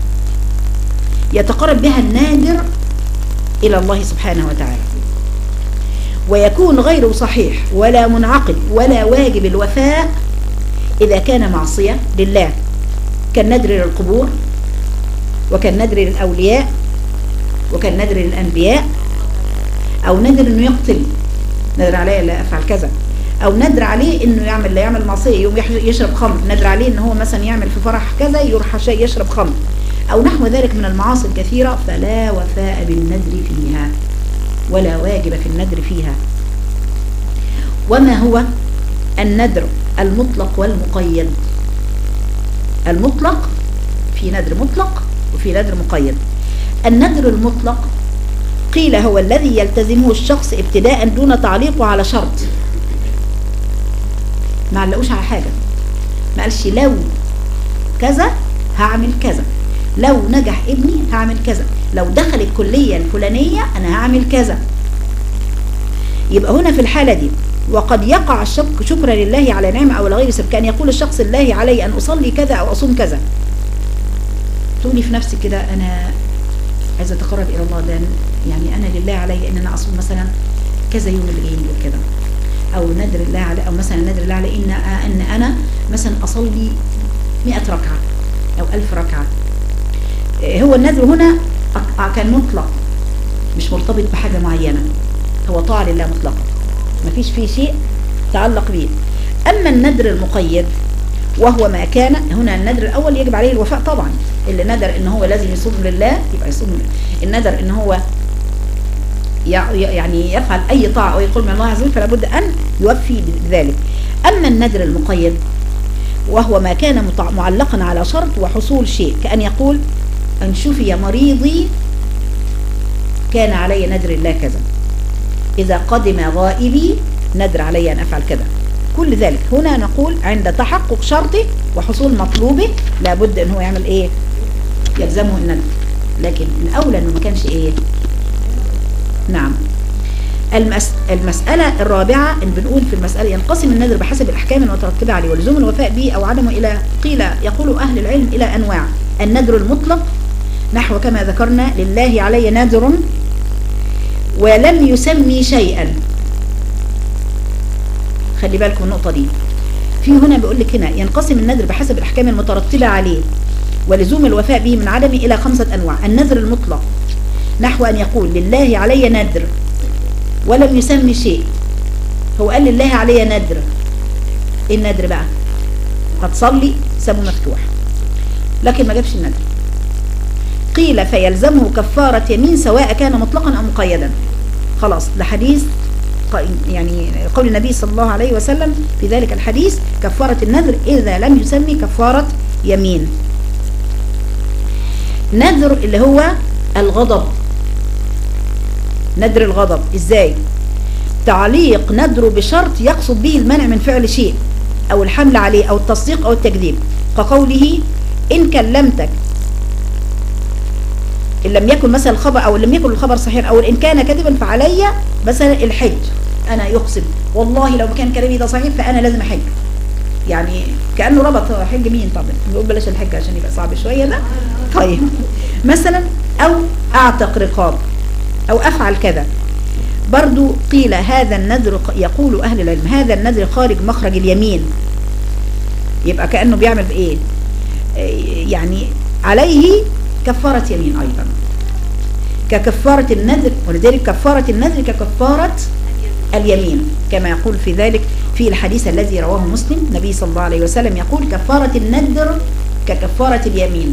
يتقرب بها النادر إلى الله سبحانه وتعالى. ويكون غير صحيح ولا منعقد ولا واجب الوفاء إذا كان معصية لله، كالنذر للقبور، وكالنذر للأولياء، وكالنذر للأنبياء، أو نذر إنه يقتل، نذر عليه لا أفعل كذا، أو نذر عليه إنه لا يعمل معصية، يوم يشرب خمر، نذر عليه إنه هو مثلا يعمل في فرح كذا يروح يشرب خمر، أو نحو ذلك من المعاصي الكثيرة، فلا وفاء بالنذر فيها ولا واجب في النذر فيها. وما هو النذر المطلق والمقيد؟ المطلق، في نذر مطلق وفي نذر مقيد. النذر المطلق قيل هو الذي يلتزمه الشخص ابتداء دون تعليقه على شرط، ما علقوش على حاجة، ما قالش لو كذا هعمل كذا، لو نجح ابني هعمل كذا، لو دخل الكلية الفلانية أنا هعمل كذا. يبقى هنا في الحالة دي وقد يقع شكرا لله على نعمة أو لغير سبب، كان يقول الشخص الله علي أن أصلي كذا أو أصوم كذا، تقولي في نفسك كده أنا عايزة أتقرب إلى الله، ده يعني أنا لله علي أن أنا أصوم مثلا كذا يوم اللي جايين دول كده، أو نذر الله علي، أو مثلا نذر الله علي إن أنا مثلا أصلي 100 ركعة أو 1000 ركعة. هو النذر هنا كان مطلق مش مرتبط بحاجة معينة، هو طاعة لله مطلقا مفيش فيه شيء تعلق به. أما النذر المقيد وهو ما كان، هنا النذر الأول يجب عليه الوفاء طبعا، اللي نذر إن هو لازم يصوم لله يبقى يصوم لله، النذر إن هو يعني يفعل أي طاعة أو يقول من الله عز وجل فلا بد أن يوفي بذلك. أما النذر المقيد وهو ما كان معلقا على شرط وحصول شيء، كأن يقول أن شفي مريضي كان علي نذر الله كذا، إذا قدم غائبي نذر علي أن أفعل كذا. كل ذلك هنا نقول عند تحقق شرطه وحصول مطلوبه لابد أن هو يعمل إيه؟ يلزمه النذر. لكن الأولى أنه ما كانش إيه؟ نعم. المسألة الرابعة إن بنقول في المسألة ينقسم النذر بحسب الأحكام المترتبة عليه ولزوم الوفاء به أو عدمه إلى قيل يقول أهل العلم إلى أنواع. النذر المطلق نحو كما ذكرنا لله علي نذر ولم يسمي شيئا. خلي بالكم النقطة دي. في هنا بيقول لك هنا ينقسم النذر بحسب الأحكام المترتبة عليه ولزوم الوفاء به من عدمه إلى 5 أنواع. النذر المطلق نحو أن يقول لله علي نذر ولم يسمي شيء. هو قال لله علي نذر. ايه النذر بقى؟ هتصلي سمه مفتوح لكن ما جابش النذر. قيل فيلزمه كفارة يمين سواء كان مطلقا أو مقيدا. خلاص ده حديث يعني قول النبي صلى الله عليه وسلم في ذلك الحديث كفارة النذر إذا لم يسمي كفارة يمين. نذر اللي هو الغضب، نذر الغضب ازاي؟ تعليق نذره بشرط يقصد به المنع من فعل شيء او الحمل عليه او التصديق او التكذيب، كقوله ان كلمتك ان لم يكن مثلا الخبر او لم يكن الخبر صحيح او ان كان كذبا فعلي مثلا الحج. انا يقسم والله لو كان كلامي ده صحيح فانا لازم احج. يعني كانه ربط حج مين؟ طبعا نقول بلاش الحج عشان يبقى صعب شويه ده. طيب مثلا او اعتق رقاب او افعل كذا. برضو قيل هذا النذر يقول اهل العلم هذا النذر خارج مخرج اليمين، يبقى كأنه بيعمل بايه؟ يعني عليه كفارة يمين ايضا ككفارة النذر، ولذلك كفارة النذر ككفارة اليمين كما يقول في ذلك في الحديث الذي رواه مسلم. النبي صلى الله عليه وسلم يقول كفارة النذر ككفارة اليمين.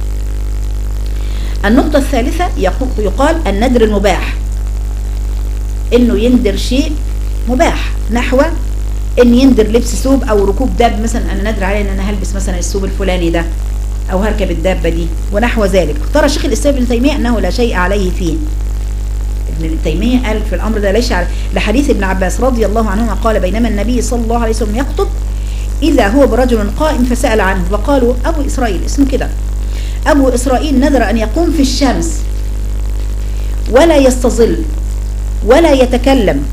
النقطة الثالثة يقال النذر المباح، انه يندر شيء مباح نحو ان يندر لبس ثوب او ركوب داب. مثلا انا نذر علي ان انا هلبس مثلا الثوب الفلاني ده او هركب الدابة دي ونحو ذلك. اختار الشيخ الاسلام ابن تيمية انه لا شيء عليه فيه. ابن تيمية قال في الامر ده ليش لحديث ابن عباس رضي الله عنهما قال بينما النبي صلى الله عليه وسلم يخطب اذا هو برجل قائم فسأل عنه وقالوا ابو اسرائيل، اسمه كده أبو إسرائيل، نذر أن يقوم في الشمس ولا يستظل ولا يتكلم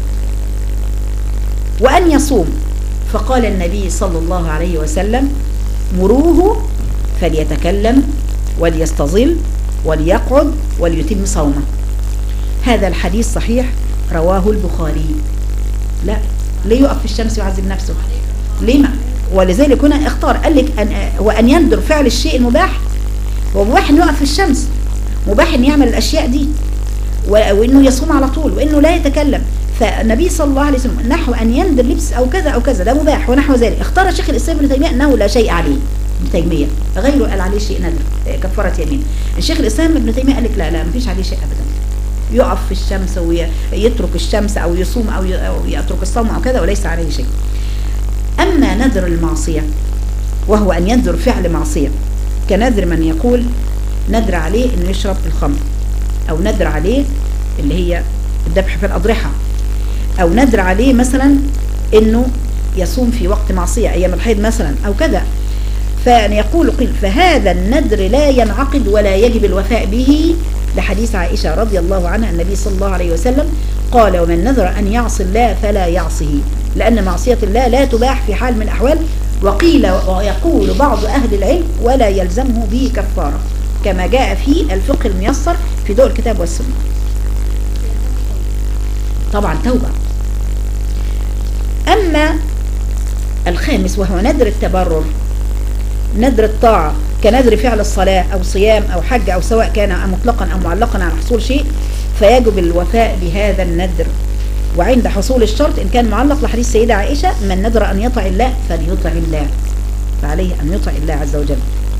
وأن يصوم. فقال النبي صلى الله عليه وسلم مروه فليتكلم وليستظل وليقعد وليتم صومه. هذا الحديث صحيح رواه البخاري. لا ليه يقف في الشمس ويعذب نفسه؟ ليه ما؟ ولذلك هنا اختار قال لك وأن يندر فعل الشيء المباح. ومباح انه يقف في الشمس، مباح انه يعمل الاشياء دي وانه يصوم على طول وانه لا يتكلم. فالنبي صلى الله عليه وسلم نحو ان يندر لبس او كذا او كذا ده مباح ونحو ذلك. اختار الشيخ الاسلام ابن تيميه انه لا شيء عليه. ابن تيميه غيره قال عليه شيء نذر كفاره يمين. الشيخ الاسلام ابن تيميه قال لك لا لا مفيش عليه شيء ابدا، يقف في الشمس ويترك الشمس او يصوم او يترك الصوم او كذا وليس عليه شيء. اما نذر المعصيه وهو ان ينذر فعل معصيه كنذر من يقول نذر عليه انه يشرب الخمر، او نذر عليه اللي هي الذبح في الاضرحه، او نذر عليه مثلا انه يصوم في وقت معصيه ايام الحيض مثلا او كذا. فيقول قيل فهذا النذر لا ينعقد ولا يجب الوفاء به لحديث عائشه رضي الله عنها النبي صلى الله عليه وسلم قال ومن نذر ان يعصي الله فلا يعصه، لان معصيه الله لا تباح في حال من الاحوال. وقيل ويقول بعض أهل العلم ولا يلزمه به كفارة كما جاء في الفقه الميسر في ضوء الكتاب والسنة. طبعا توبة. أما الخامس وهو نذر التبرر، نذر الطاعة كنذر فعل الصلاة أو صيام أو حج أو سواء كان مطلقا أو معلقا على حصول شيء فيجب الوفاء بهذا النذر وعند حصول الشرط إن كان معلق لحديث سيدة عائشة من نذر أن يطع الله فليطع الله، فعليه أن يطع الله عز وجل.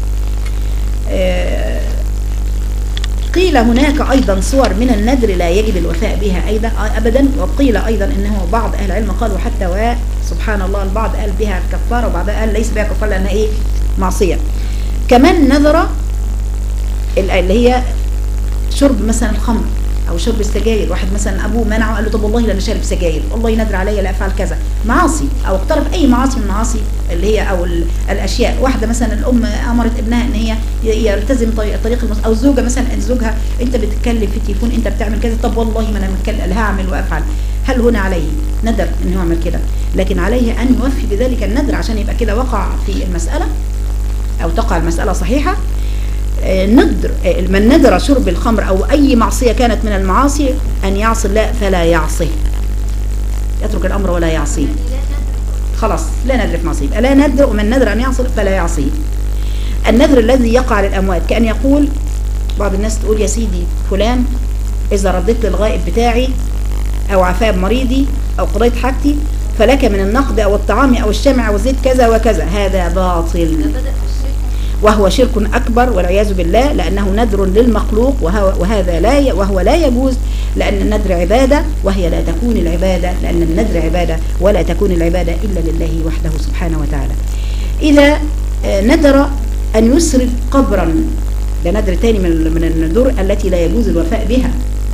قيل هناك أيضا صور من النذر لا يجب الوفاء بها أيضا أبدا. وقيل أيضا أنه بعض أهل العلم قالوا حتى وسبحان الله البعض قال بها كفارة وبعض قال ليس بها كفارة لأنها إيه معصية. كمان نذر اللي هي شرب مثلا الخمر او شرب السجاير، واحد مثلا ابوه منعه قال له طب والله لا انا شارب سجاير، والله ينادر عليا لا افعل كذا، معاصي، او اقترف اي معاصي من المعاصي اللي هي او الاشياء. واحده مثلا الام امرت ابنها ان هي يلتزم طريق او الزوجه مثلا زوجها انت بتتكلم في التليفون انت بتعمل كذا، طب والله ما انا متكلم هعمل وافعل. هل هنا عليه ندر انه يعمل كده؟ لكن عليه ان يوفي بذلك الندر عشان يبقى كده وقع في المساله او تقع المساله صحيحه. ندر من ندر شرب الخمر او اي معصيه كانت من المعاصي ان يعصي الله فلا يعصيه، يترك الامر ولا يعصيه، خلاص لا ندر في معصيه، لا ندر. ومن ندر ان يعصي فلا يعصيه. النذر الذي يقع للاموات كأن يقول بعض الناس تقول يا سيدي فلان اذا رديت للغائب بتاعي او عفاء مريضي او قضيت حاجتي فلك من النقد او الطعام او الشمع او الزيت كذا وكذا، هذا باطل وهو شرك أكبر والعياذ بالله، لأنه نذر للمخلوق وهو لا يجوز، لأن النذر عبادة وهي لا تكون العبادة، لأن النذر عبادة ولا تكون العبادة إلا لله وحده سبحانه وتعالى. إذا نذر أن يسرد قبرا، ده نذر تاني من النذور التي لا يجوز الوفاء بها،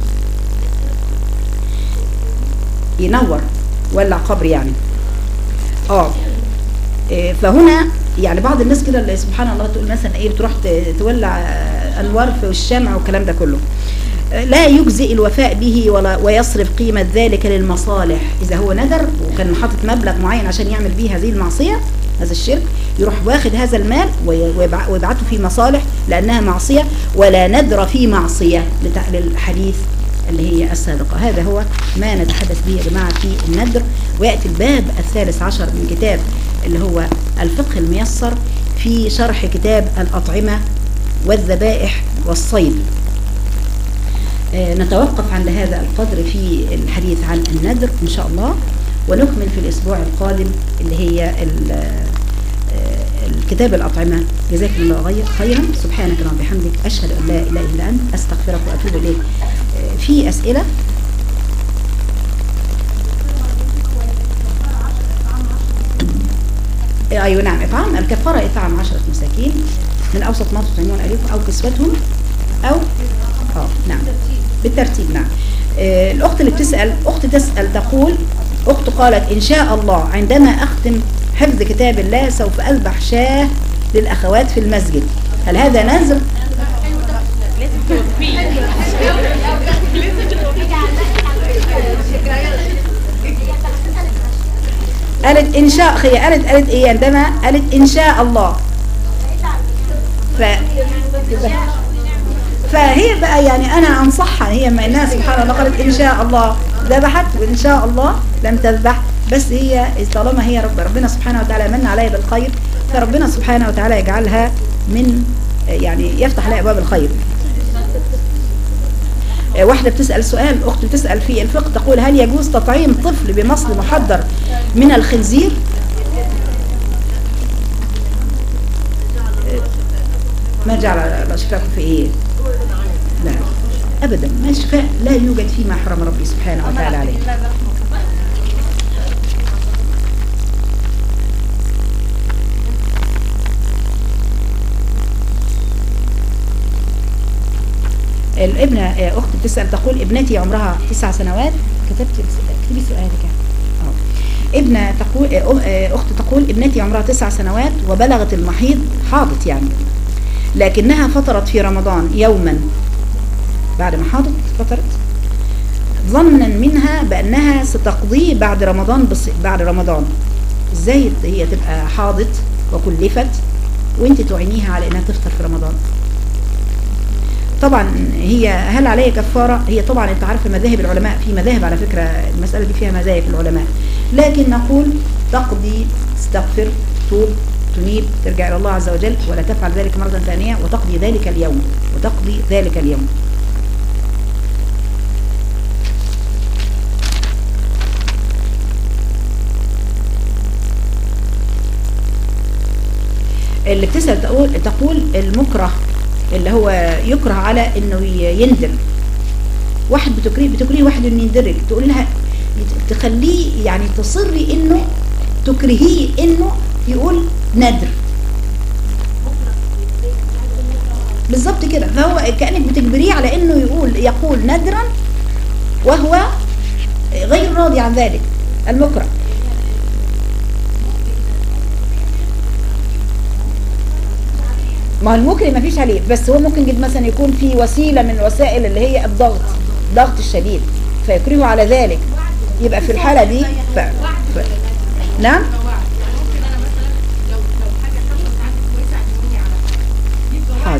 ينور ولع قبر يعني فهنا يعني بعض الناس كده اللي سبحان الله تقول مثلا ايه بتروح تولع انوار في الشمع والكلام ده كله، لا يجزئ الوفاء به ويصرف قيمة ذلك للمصالح. إذا هو ندر وكان حاطط مبلغ معين عشان يعمل به هذه المعصية هذا الشرك، يروح واخد هذا المال ويبعته في مصالح لأنها معصية، ولا نذر في معصية للحديث اللي هي السابقة. هذا هو ما نتحدث به يا جماعة في النذر. ويأتي الباب 13 من كتاب اللي هو الفقه الميسر في شرح كتاب الأطعمة والذبائح والصيد. نتوقف عند هذا القدر في الحديث عن النذر إن شاء الله، ونكمل في الأسبوع القادم اللي هي الكتاب الأطعمة. جزاكم الله خيرا. سبحانك اللهم وبحمدك أشهد أن لا إله إلا أنت أستغفرك وأتوب إليك. في أسئلة؟ أيوة نعم، إطعام الكفارة إطعام 10 مساكين من أوسط ما تطعمون أهلكم أو كسوتهم أو نعم بالترتيب. نعم. الأخت اللي بتسأل تسأل تقول أخت قالت إن شاء الله عندما أختم حفظ كتاب الله سوف أذبح شاة للأخوات في المسجد، هل هذا نذر؟ قالت إن شاء قالت إيه عندما قالت إن شاء الله فهي بقى يعني أنا أنصحها، هي ما الناس سبحان الله قالت إن شاء الله ذبحت وإن شاء الله لم تذبح، بس هي طالما هي ربنا سبحانه وتعالى من عليها بالخير، فربنا سبحانه وتعالى يجعلها من يعني يفتح لها أبواب الخير. واحدة بتسأل سؤال، أخت بتسأل في الفقه تقول هل يجوز تطعيم طفل بمصل محضر من الخنزير؟ ما جعل شفاكم في إيه؟ لا أبدا، ما الشفاء لا يوجد فيما حرم ربي سبحانه وتعالى عليه. الابنة أخت بتسأل تقول ابنتي عمرها 9 سنوات، اكتبي سؤالك. ابنة تقول أخت تقول ابنتي عمرها 9 سنوات وبلغت المحيض، حاضت يعني، لكنها فطرت في رمضان يوما بعد ما حاضت فطرت ظنا منها بأنها ستقضيه بعد رمضان. ازاي هي تبقى حاضت وكلفت وانت تعينيها على انها تفطر في رمضان؟ طبعا هي هل عليها كفارة؟ هي طبعا انت عارف مذاهب العلماء، في مذاهب على فكرة المسألة دي فيها مذاهب العلماء، لكن نقول تقضي، تستغفر، توب، تنيب، ترجع إلى الله عز وجل ولا تفعل ذلك مرة ثانية، وتقضي ذلك اليوم. اللي بتسأل تقول المكره اللي هو يكره على انه يندر، واحد بتكرهيه واحد انه يندرج، تقول لها تخليه يعني تصري انه تكرهيه انه يقول ندر بالظبط كده، فهو كأنك بتجبريه على انه يقول ندرا وهو غير راضي عن ذلك المكره. ما هو المكره ما فيش عليه، بس هو ممكن جدا مثلا يكون في وسيله من الوسائل اللي هي الضغط الشديد فيكرهه على ذلك، يبقى في الحاله دي نعم. حاضر.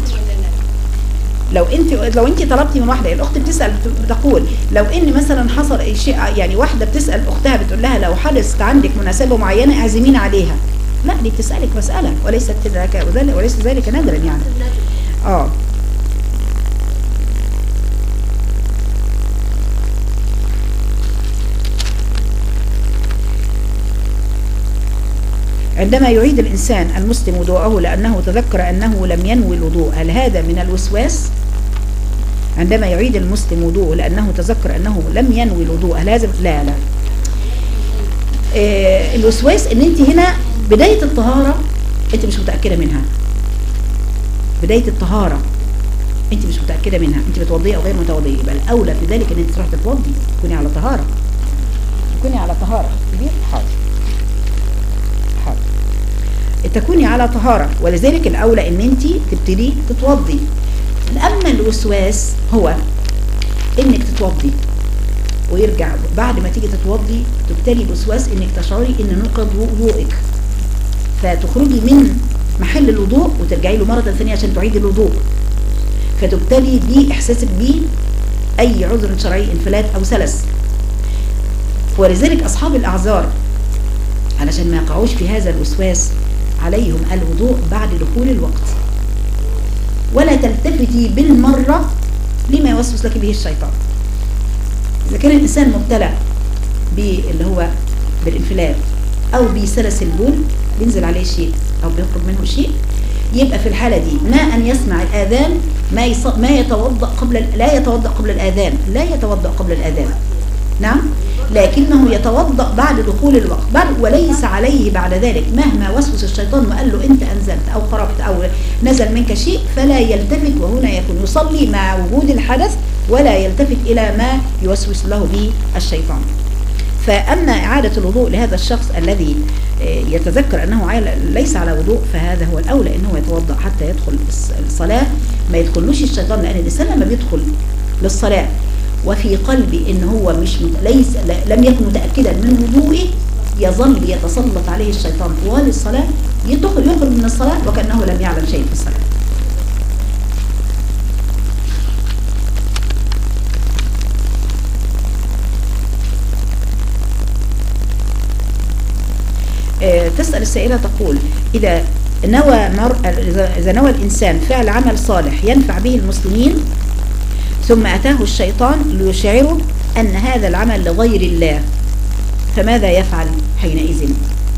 لو انت طلبتي من واحده، الاخت بتسال بتقول لو ان مثلا حصل شيء، يعني واحده بتسال اختها بتقول لها لو حدثت عندك مناسبه معينه اعزمين عليها، لا دي بتسالك مساله وليس ذلك نادرا يعني. عندما يعيد الإنسان المسلم وضوءه لأنه تذكر أنه لم ينوي الوضوء، هل هذا من الوسواس؟ عندما يعيد المسلم وضوءه لأنه تذكر أنه لم ينوي الوضوء، هل هذا؟ لا. الوسواس ان انت هنا بداية الطهارة انت مش متأكدة منها. بداية الطهارة انت مش متأكدة منها، انت بتوضيه او غير متوضيه، يبقى الاولى في ذلك ان انت تروح تتوضي، تكوني على طهارة. كبير. حاضر. تكوني على طهارة، ولذلك الأولى ان انت تبتدي تتوضي. أما الوسواس هو انك تتوضي ويرجع بعد ما تيجي تتوضي تبتلي بوسواس انك تشعري ان نقض وضوءك، فتخرجي من محل الوضوء وترجعي له مرة ثانية عشان تعيدي الوضوء، فتبتلي بإحساسك بأي عذر شرعي، انفلات أو سلس. ولذلك أصحاب الأعذار علشان ما يقعوش في هذا الوسواس عليهم الوضوء بعد دخول الوقت، ولا تلتفتي بالمرة لما يوسوس لك به الشيطان. إذا كان الإنسان مبتلى باللي هو بالانفلات أو بسلس البول، بينزل عليه شيء أو بيخرج منه شيء، يبقى في الحالة دي ما أن يسمع الآذان ما يتوضأ قبل لا يتوضأ قبل الآذان. نعم، لكنه يتوضأ بعد دخول الوقت، وليس عليه بعد ذلك مهما وسوس الشيطان وقال له أنت أنزلت أو خرجت أو نزل منك شيء فلا يلتفت، وهنا يكون يصلي مع وجود الحدث ولا يلتفت إلى ما يوسوس له به الشيطان. فأما إعادة الوضوء لهذا الشخص الذي يتذكر أنه ليس على وضوء، فهذا هو الأولى أنه يتوضأ حتى يدخل الصلاة، ما يدخلوش الشيطان، لأن الإنسان لما بيدخل للصلاة وفي قلبي ان هو لم يكن متأكدا من وضوئه، يظل يتسلط عليه الشيطان طوال الصلاة، يخرج من الصلاة وكأنه لم يعلم شيء في الصلاة. تسأل السائلة تقول إذا نوى الإنسان فعل عمل صالح ينفع به المسلمين، ثم أتاه الشيطان ليشعره أن هذا العمل لغير الله، فماذا يفعل حينئذ؟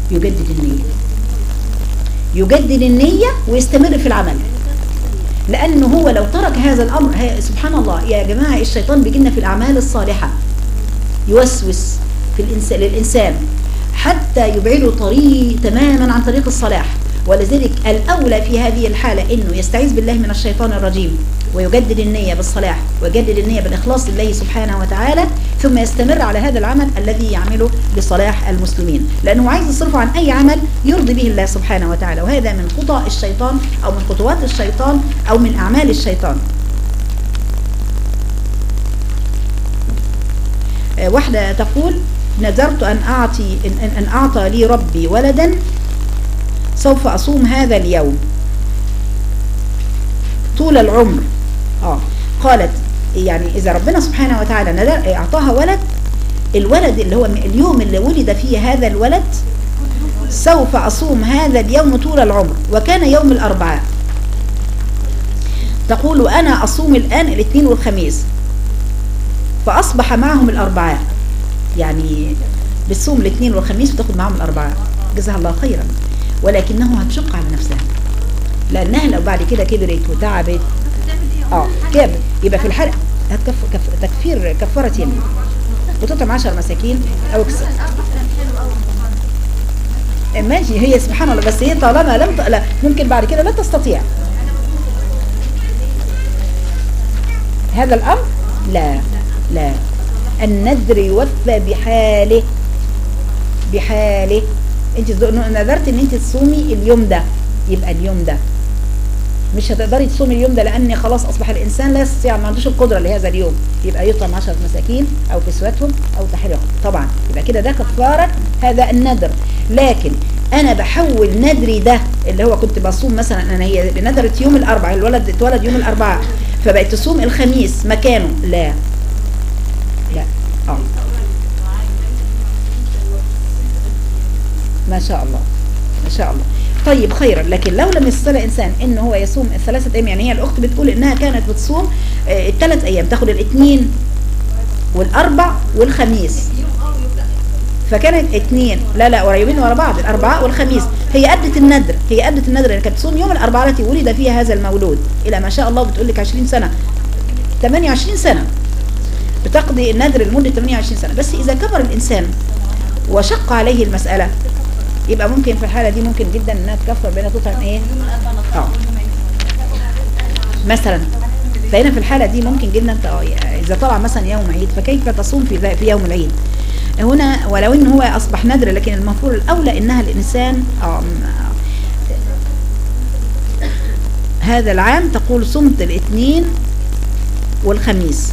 يجدد النية ويستمر في العمل، لأنه هو لو ترك هذا الأمر، سبحان الله يا جماعة، الشيطان بيجينا في الأعمال الصالحة يوسوس في للإنسان حتى يبعده تماما عن طريق الصلاح. ولذلك الأولى في هذه الحالة إنه يستعيذ بالله من الشيطان الرجيم ويجدد النية بالصلاح ويجدد النية بالإخلاص لله سبحانه وتعالى، ثم يستمر على هذا العمل الذي يعمله لصلاح المسلمين، لأنه عايز يصرفه عن أي عمل يرضي به الله سبحانه وتعالى. وهذا من خطى الشيطان أو من خطوات الشيطان أو من أعمال الشيطان. واحدة تقول نذرت أن أعطى لي ربي ولدا سوف أصوم هذا اليوم طول العمر. قالت يعني إذا ربنا سبحانه وتعالى أعطاها ولد، الولد اللي هو اليوم اللي ولد فيه هذا الولد سوف أصوم هذا اليوم طول العمر، وكان يوم الأربعاء. تقول أنا أصوم الآن الاثنين والخميس، فأصبح معهم الأربعاء، يعني بتصوم الاثنين والخميس وتاخد معهم الأربعاء، جزاها الله خيرا، ولكنه هتشق على نفسها، لأنها لو بعد كده كبرت وتعبت كبر، يبقى في الحلقة تكفير كفارة يمين وتطعم 10 مساكين أو اكسر. ماشي، هي سبحان الله، بس هي طالما لا ممكن بعد كده لا تستطيع هذا الأمر. لا النذر يوفى بحاله. بحاله. انت نذرت ان انت تصومي اليوم ده، يبقى اليوم ده مش هتقدري تصومي اليوم ده لان خلاص اصبح الانسان لا يستطيع، ما عندوش القدره لهذا اليوم، يبقى يطعم 10 مساكين او كسوتهم او تحرير طبعا، يبقى كده ده كفاره هذا النذر. لكن انا بحول نذري ده اللي هو كنت بصوم مثلا، انا هي نذرت يوم الاربعاء، الولد اتولد يوم الاربعاء فبقيت تصوم الخميس مكانه، لا لا ما شاء الله ما شاء الله. طيب خيرا. لكن لو لم يستطيع الانسان ان هو يصوم الثلاثه ايام، يعني هي الاخت بتقول انها كانت بتصوم الثلاث ايام، تاخد الاثنين والاربع والخميس، فكانت اثنين لا قريبين ورا بعض، الاربعاء والخميس. هي ادت النذر، هي ادت النذر ان كانت تصوم يوم الاربعاء التي ولد فيها هذا المولود الى ما شاء الله، بتقول لك 20 سنه 28 سنه بتقضي النذر لمده 28 سنه. بس اذا كبر الانسان وشق عليه المساله يبقى ممكن في الحاله دي ممكن جدا انها تكفر بينها تطعم ايه مثلا. فهنا في الحاله دي ممكن جدا اذا طلع مثلا يوم عيد فكيف تصوم في يوم العيد هنا، ولو ان هو اصبح نذر، لكن المفروض الاولى انها الانسان هذا العام تقول صمت الاثنين والخميس،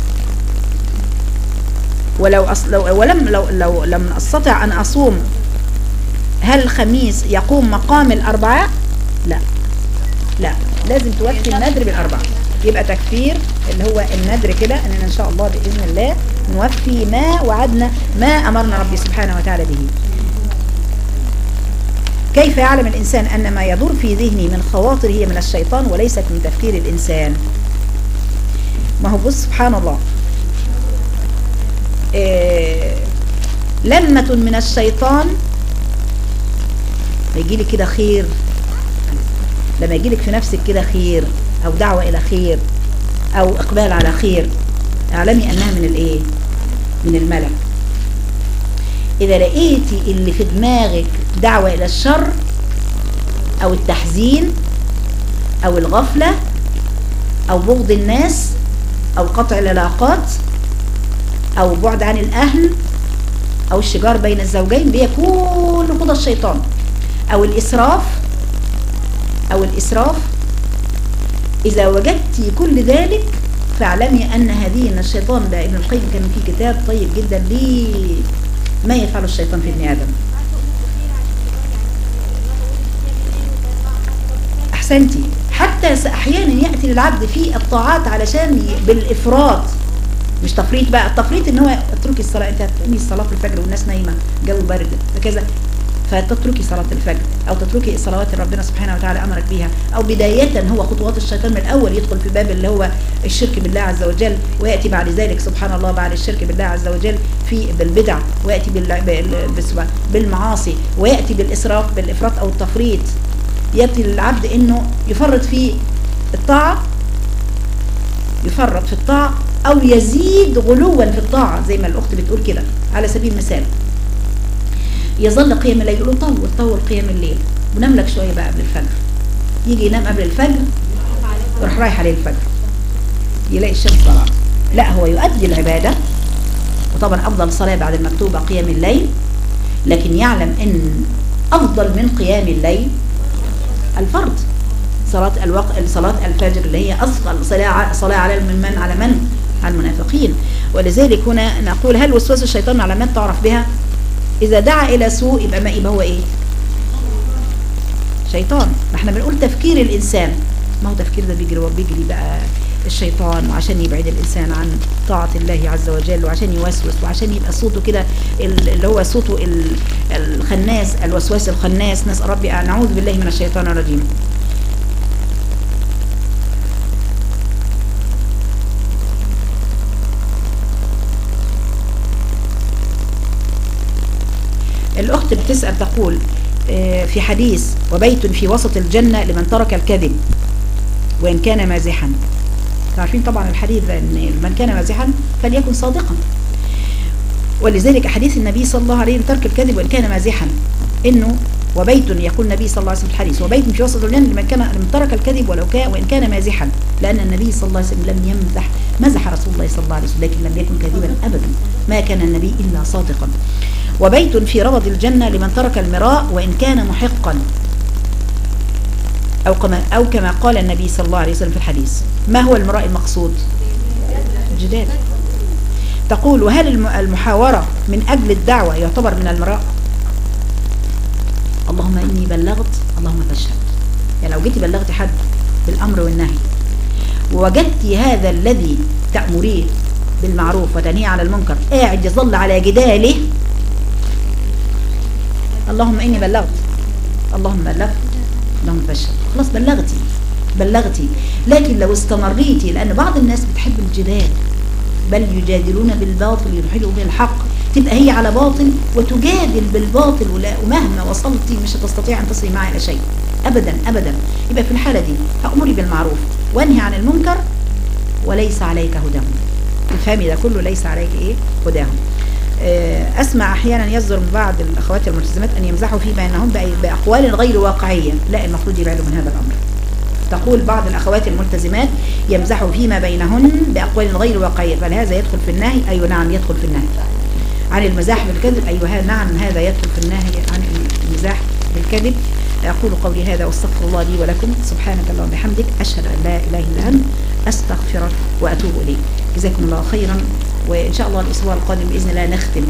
ولو لم استطع ان اصوم، هل الخميس يقوم مقام الاربعاء؟ لا لازم توفي النذر بالاربعاء. يبقى تكفير اللي هو النذر كده اننا ان شاء الله باذن الله نوفي ما وعدنا، ما امرنا ربي سبحانه وتعالى به. كيف يعلم الانسان ان ما يدور في ذهنه من خواطر هي من الشيطان وليست من تفكير الانسان؟ ما هو بص سبحان الله، لمة من الشيطان يجيلك كده خير، لما يجيلك في نفسك كده خير او دعوة الى خير او اقبال على خير، اعلمي انها من الايه؟ من الملك. اذا لقيتي اللي في دماغك دعوة الى الشر او التحزين او الغفلة او بغض الناس او قطع العلاقات او بعد عن الاهل او الشجار بين الزوجين، بيكون قضى الشيطان او الاسراف اذا وجدتي كل ذلك فاعلمي ان هذه من الشيطان. ده ابن القيم كان في كتاب طيب جدا ليه ما يفعل الشيطان في ابن ادم. احسنتي. حتى احيانا ياتي للعبد في الطاعات علشان بالافراط، مش تفريط بقى، التفريط ان هو اتركي الصلاه، انت هتقومي الصلاه في الفجر والناس نايمه جو برد وكذا فتتركي صلاه الفجر او تتركي الصلوات اللي ربنا سبحانه وتعالى امرك بيها، او بدايه هو خطوات الشيطان من الاول يدخل في باب اللي هو الشرك بالله عز وجل، وياتي بعد ذلك سبحان الله بعد الشرك بالله عز وجل في بالبدع، وياتي بالمعاصي، وياتي بالافراط او التفريط، ياتي للعبد انه يفرط في الطاعه، يفرط في الطاعه او يزيد غلوا في الطاعه زي ما الاخت بتقول كده. على سبيل المثال يظل قيام الليل، يقول له طول قيام الليل ونام لك شويه بقى قبل الفجر، يجي ينام قبل الفجر يروح رايح عليه الفجر يلاقي الشمس طلعت. لا، هو يؤدي العباده، وطبعا افضل صلاه بعد المكتوبه قيام الليل، لكن يعلم ان افضل من قيام الليل الفرض، صلاه الفجر اللي هي اثقل صلاه على على المنافقين. ولذلك هنا نقول هل وسواس الشيطان علامات تعرف بها؟ إذا دعا إلى سوء يبقى هو إيه؟ شيطان. ما احنا بنقول تفكير الإنسان، ما هو تفكير ده بيجري بقى الشيطان، وعشان يبعد الإنسان عن طاعة الله عز وجل، وعشان يوسوس، وعشان يبقى صوته كده اللي هو صوته الخناس، الوسواس الخناس. نسأل ربي نعوذ بالله من الشيطان الرجيم. الأخت بتسأل تقول في حديث وبيت في وسط الجنة لمن ترك الكذب وإن كان مازحا. تعرفين طبعا الحديث ده ان من كان مازحا فليكن صادقا، ولذلك حديث النبي صلى الله عليه وسلم ترك الكذب وإن كان مازحا، إنه وبيت يقول النبي صلى الله عليه وسلم في الحديث وبيت في وسط الجنة لمن ترك الكذب ولو كان وإن كان مازحا، لأن النبي صلى الله عليه وسلم لم مزح رسول الله صلى الله عليه وسلم لكن لم يكن كاذبا أبدا، ما كان النبي إلا صادقا. وبيت في ربض الجنة لمن ترك المراء وإن كان محقا، أو كما قال النبي صلى الله عليه وسلم في الحديث. ما هو المراء المقصود؟ الجدال. تقول وهل المحاورة من أجل الدعوة يعتبر من المراء؟ اللهم إني بلغت اللهم فاشهد. يعني لو جيتي بلغتي حد بالأمر والنهي ووجدت هذا الذي تأمريه بالمعروف وتنهيه عن المنكر قاعد يظل على جداله، اللهم إني بلغت اللهم بلغت اللهم فاشهد، خلاص بلغتي. لكن لو استمريتي، لأن بعض الناس بتحب الجدال، بل يجادلون بالباطل ليدحضوا به الحق، تبقى هي على باطل وتجادل بالباطل، ومهما وصلتي مش هتستطيع أن تصلي معي إلى شيء أبدا أبدا. يبقى في الحالة دي هأمري بالمعروف وانهي عن المنكر وليس عليك هداهم. تفهمي ده كله، ليس عليك إيه هداهم. أسمع أحيانا يصدر من بعض الأخوات الملتزمات أن يمزحوا في بينهم بأقوال غير واقعية، لا، المفروض يبعدوا من هذا الأمر. تقول بعض الأخوات الملتزمات يمزحوا فيما بينهن بأقوال غير واقعية، فهذا يدخل في النهي؟ أيوة نعم يدخل في النهي عن المزاح بالكذب. أيوة نعم هذا يدخل في النهي عن المزاح بالكذب. أقول قولي هذا واستغفر الله لي ولكم. سبحانك اللهم وبحمدك، أشهد أن لا إله إلا أنت، أستغفرك وأتوب إليك. جزاكم الله خيرا. وإن شاء الله الأسبوع القادم بإذن الله نختم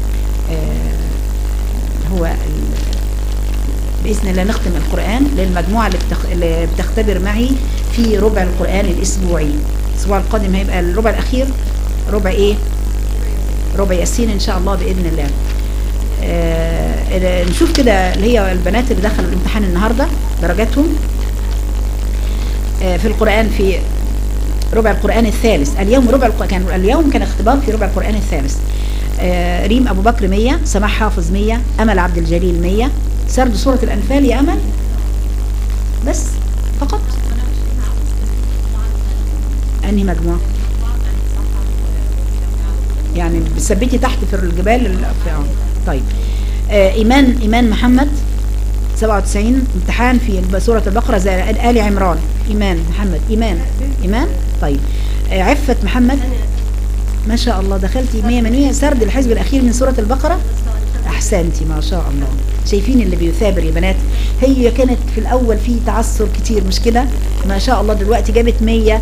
بإذن الله نختم القرآن للمجموعة اللي بتختبر معي في ربع القرآن الأسبوعي. الأسبوع القادم هيبقى الربع الأخير، ربع إيه؟ ربع ياسين إن شاء الله بإذن الله. نشوف كده اللي هي البنات اللي دخلوا الامتحان النهاردة درجاتهم في القرآن في ربع القرآن الثالث. اليوم كان اختبار في ربع القرآن الثالث. ريم أبو بكر 100، سماح حافظ 100، أمل عبد الجليل 100. سرد سورة الأنفال يا أمل بس فقط. أنهي مجموعة؟ يعني بتثبتي تحت في الجبال طيب. إيمان محمد 97، امتحان في سورة البقرة زي آل عمران. إيمان محمد إيمان طيب. عفت محمد ما شاء الله دخلتي 100 من 100. سرد الحزب الأخير من سورة البقرة، أحسنتي ما شاء الله. شايفين اللي بيثابر يا بنات؟ هي كانت في الأول في تعثر كتير مش كده؟ ما شاء الله دلوقتي جابت 100.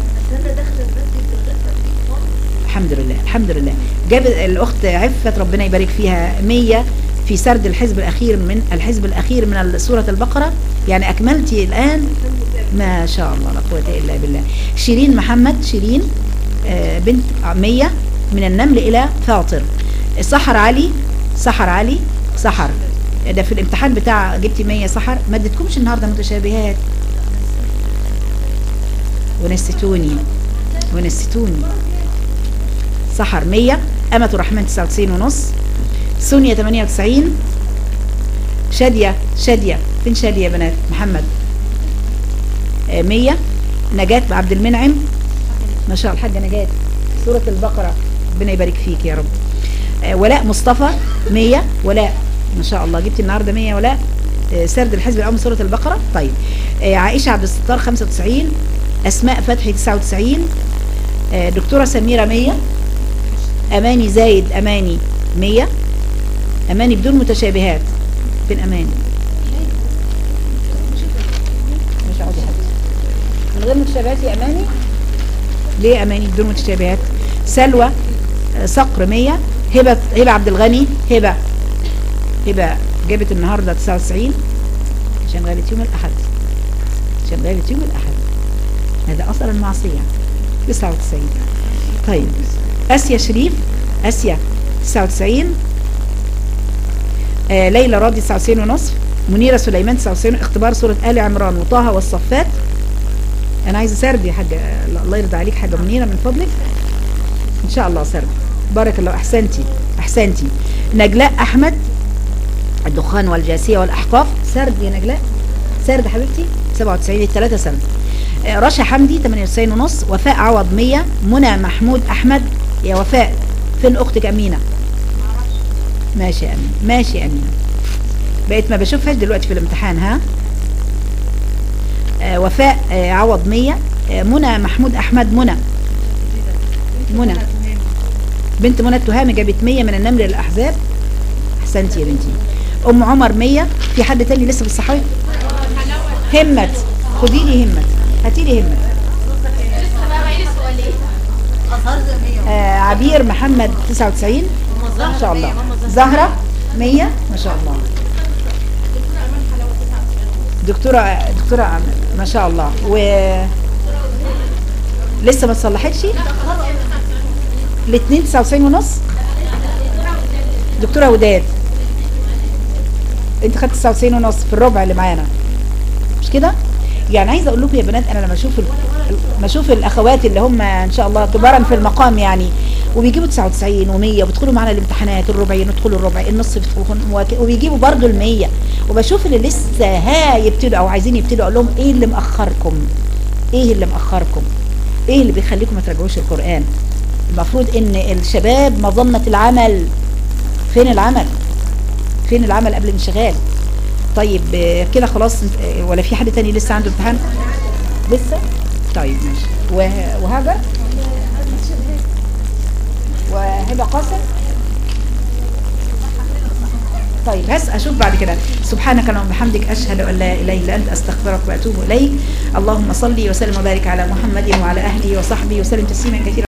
الحمد لله الحمد لله. جابت الأخت عفت ربنا يبارك فيها 100 في سرد الحزب الأخير من سورة البقرة. يعني أكملتي الآن ما شاء الله لا قوة إلا بالله. شيرين محمد بنت 100 من النمل إلى فاطر. سحر علي ده في الامتحان بتاع جبتي 100. سحر ما اديتكمش النهارده متشابهات ونسيتوني. سحر 100، أمة الرحمن 99.5، سونيا 98، شادية فين شادية يا بنات؟ محمد 100، نجاة عبد المنعم ما شاء الله الحاجة نجاة سورة البقرة ربنا يبارك فيك يا رب. ولاء مصطفى 100. ولاء ما شاء الله جبتي النهارده 100 ولاء. سرد الحزب الأول من سورة البقرة. طيب عائشة عبد الستار 95، أسماء فتحي 99، دكتورة سميرة 100، أماني زايد 100، أماني بدون متشابهات. فين أماني؟ مش عاوزة حد من غير متشابهات يا أماني. ليه أماني بدون متشابهات؟ سلوى صقر 100، هبة عبد الغني هبة جابت النهاردة 99 عشان غابت يوم الأحد. هذا أصلا المعصية 99. طيب آسيا شريف 99، ليلى راضي 99.5، منيرة سليمان 99. اختبار سورة آل عمران وطه والصفات. أنا عايزة سرد يا حاجة، الله يرضى عليك حاجة منيرة من فضلك إن شاء الله سرد. بارك الله. أحسنتي. نجلاء أحمد الدخان والجاسية والأحقاف. سرد يا نجلاء، سرد حبيبتي 97. 3 سرد. رشا حمدي 98.5، وفاء عوض 100، منى محمود أحمد. يا وفاء فين أختك أمينة؟ ماشي أمينة. بقيت ما بشوفهاش دلوقتي في الامتحان. ها وفاء عوض 100. منى محمود احمد. منى بنت منى التهامي جابت 100 من النمر للاحزاب. احسنتي يا بنتي. ام عمر 100. في حد تاني لسه بالصحاوي؟ همت، خدي لي همت، هاتي لي همت. عبير محمد 99 ما شاء الله. زهرة 100 ما شاء الله. دكتورة ما شاء الله. و لسه ما تصلحتش الاثنين 99 ونص. دكتورة وداد انت خدت 99 ونص في الربع اللي معانا مش كده؟ يعني عايزه اقول لكم يا بنات، انا لما اشوف الاخوات اللي هم ان شاء الله كبارا في المقام يعني وبيجيبوا 99 و100 وبيدخلوا معانا الامتحانات الربعين ويدخلوا الربع النص وبيجيبوا برضو ال100، وبشوف اللي لسه يبتدوا او عايزين يبتدوا اقول لهم ايه اللي مأخركم؟ ايه اللي بيخليكم ما تراجعوش القرآن؟ المفروض ان الشباب مظنة العمل. فين العمل قبل الانشغال؟ طيب كده خلاص ولا في حد تاني لسه عنده امتحان؟ لسه؟ طيب ماشي. وهاجر وهبة قاسم. طيب اشوف بعد كده. سبحانك اللهم وبحمدك اشهد ان لا اله الا انت استغفرك واتوب اليك. اللهم صل وسلم وبارك على محمد وعلى اهله وصحبه وسلم تسليما كثيرا.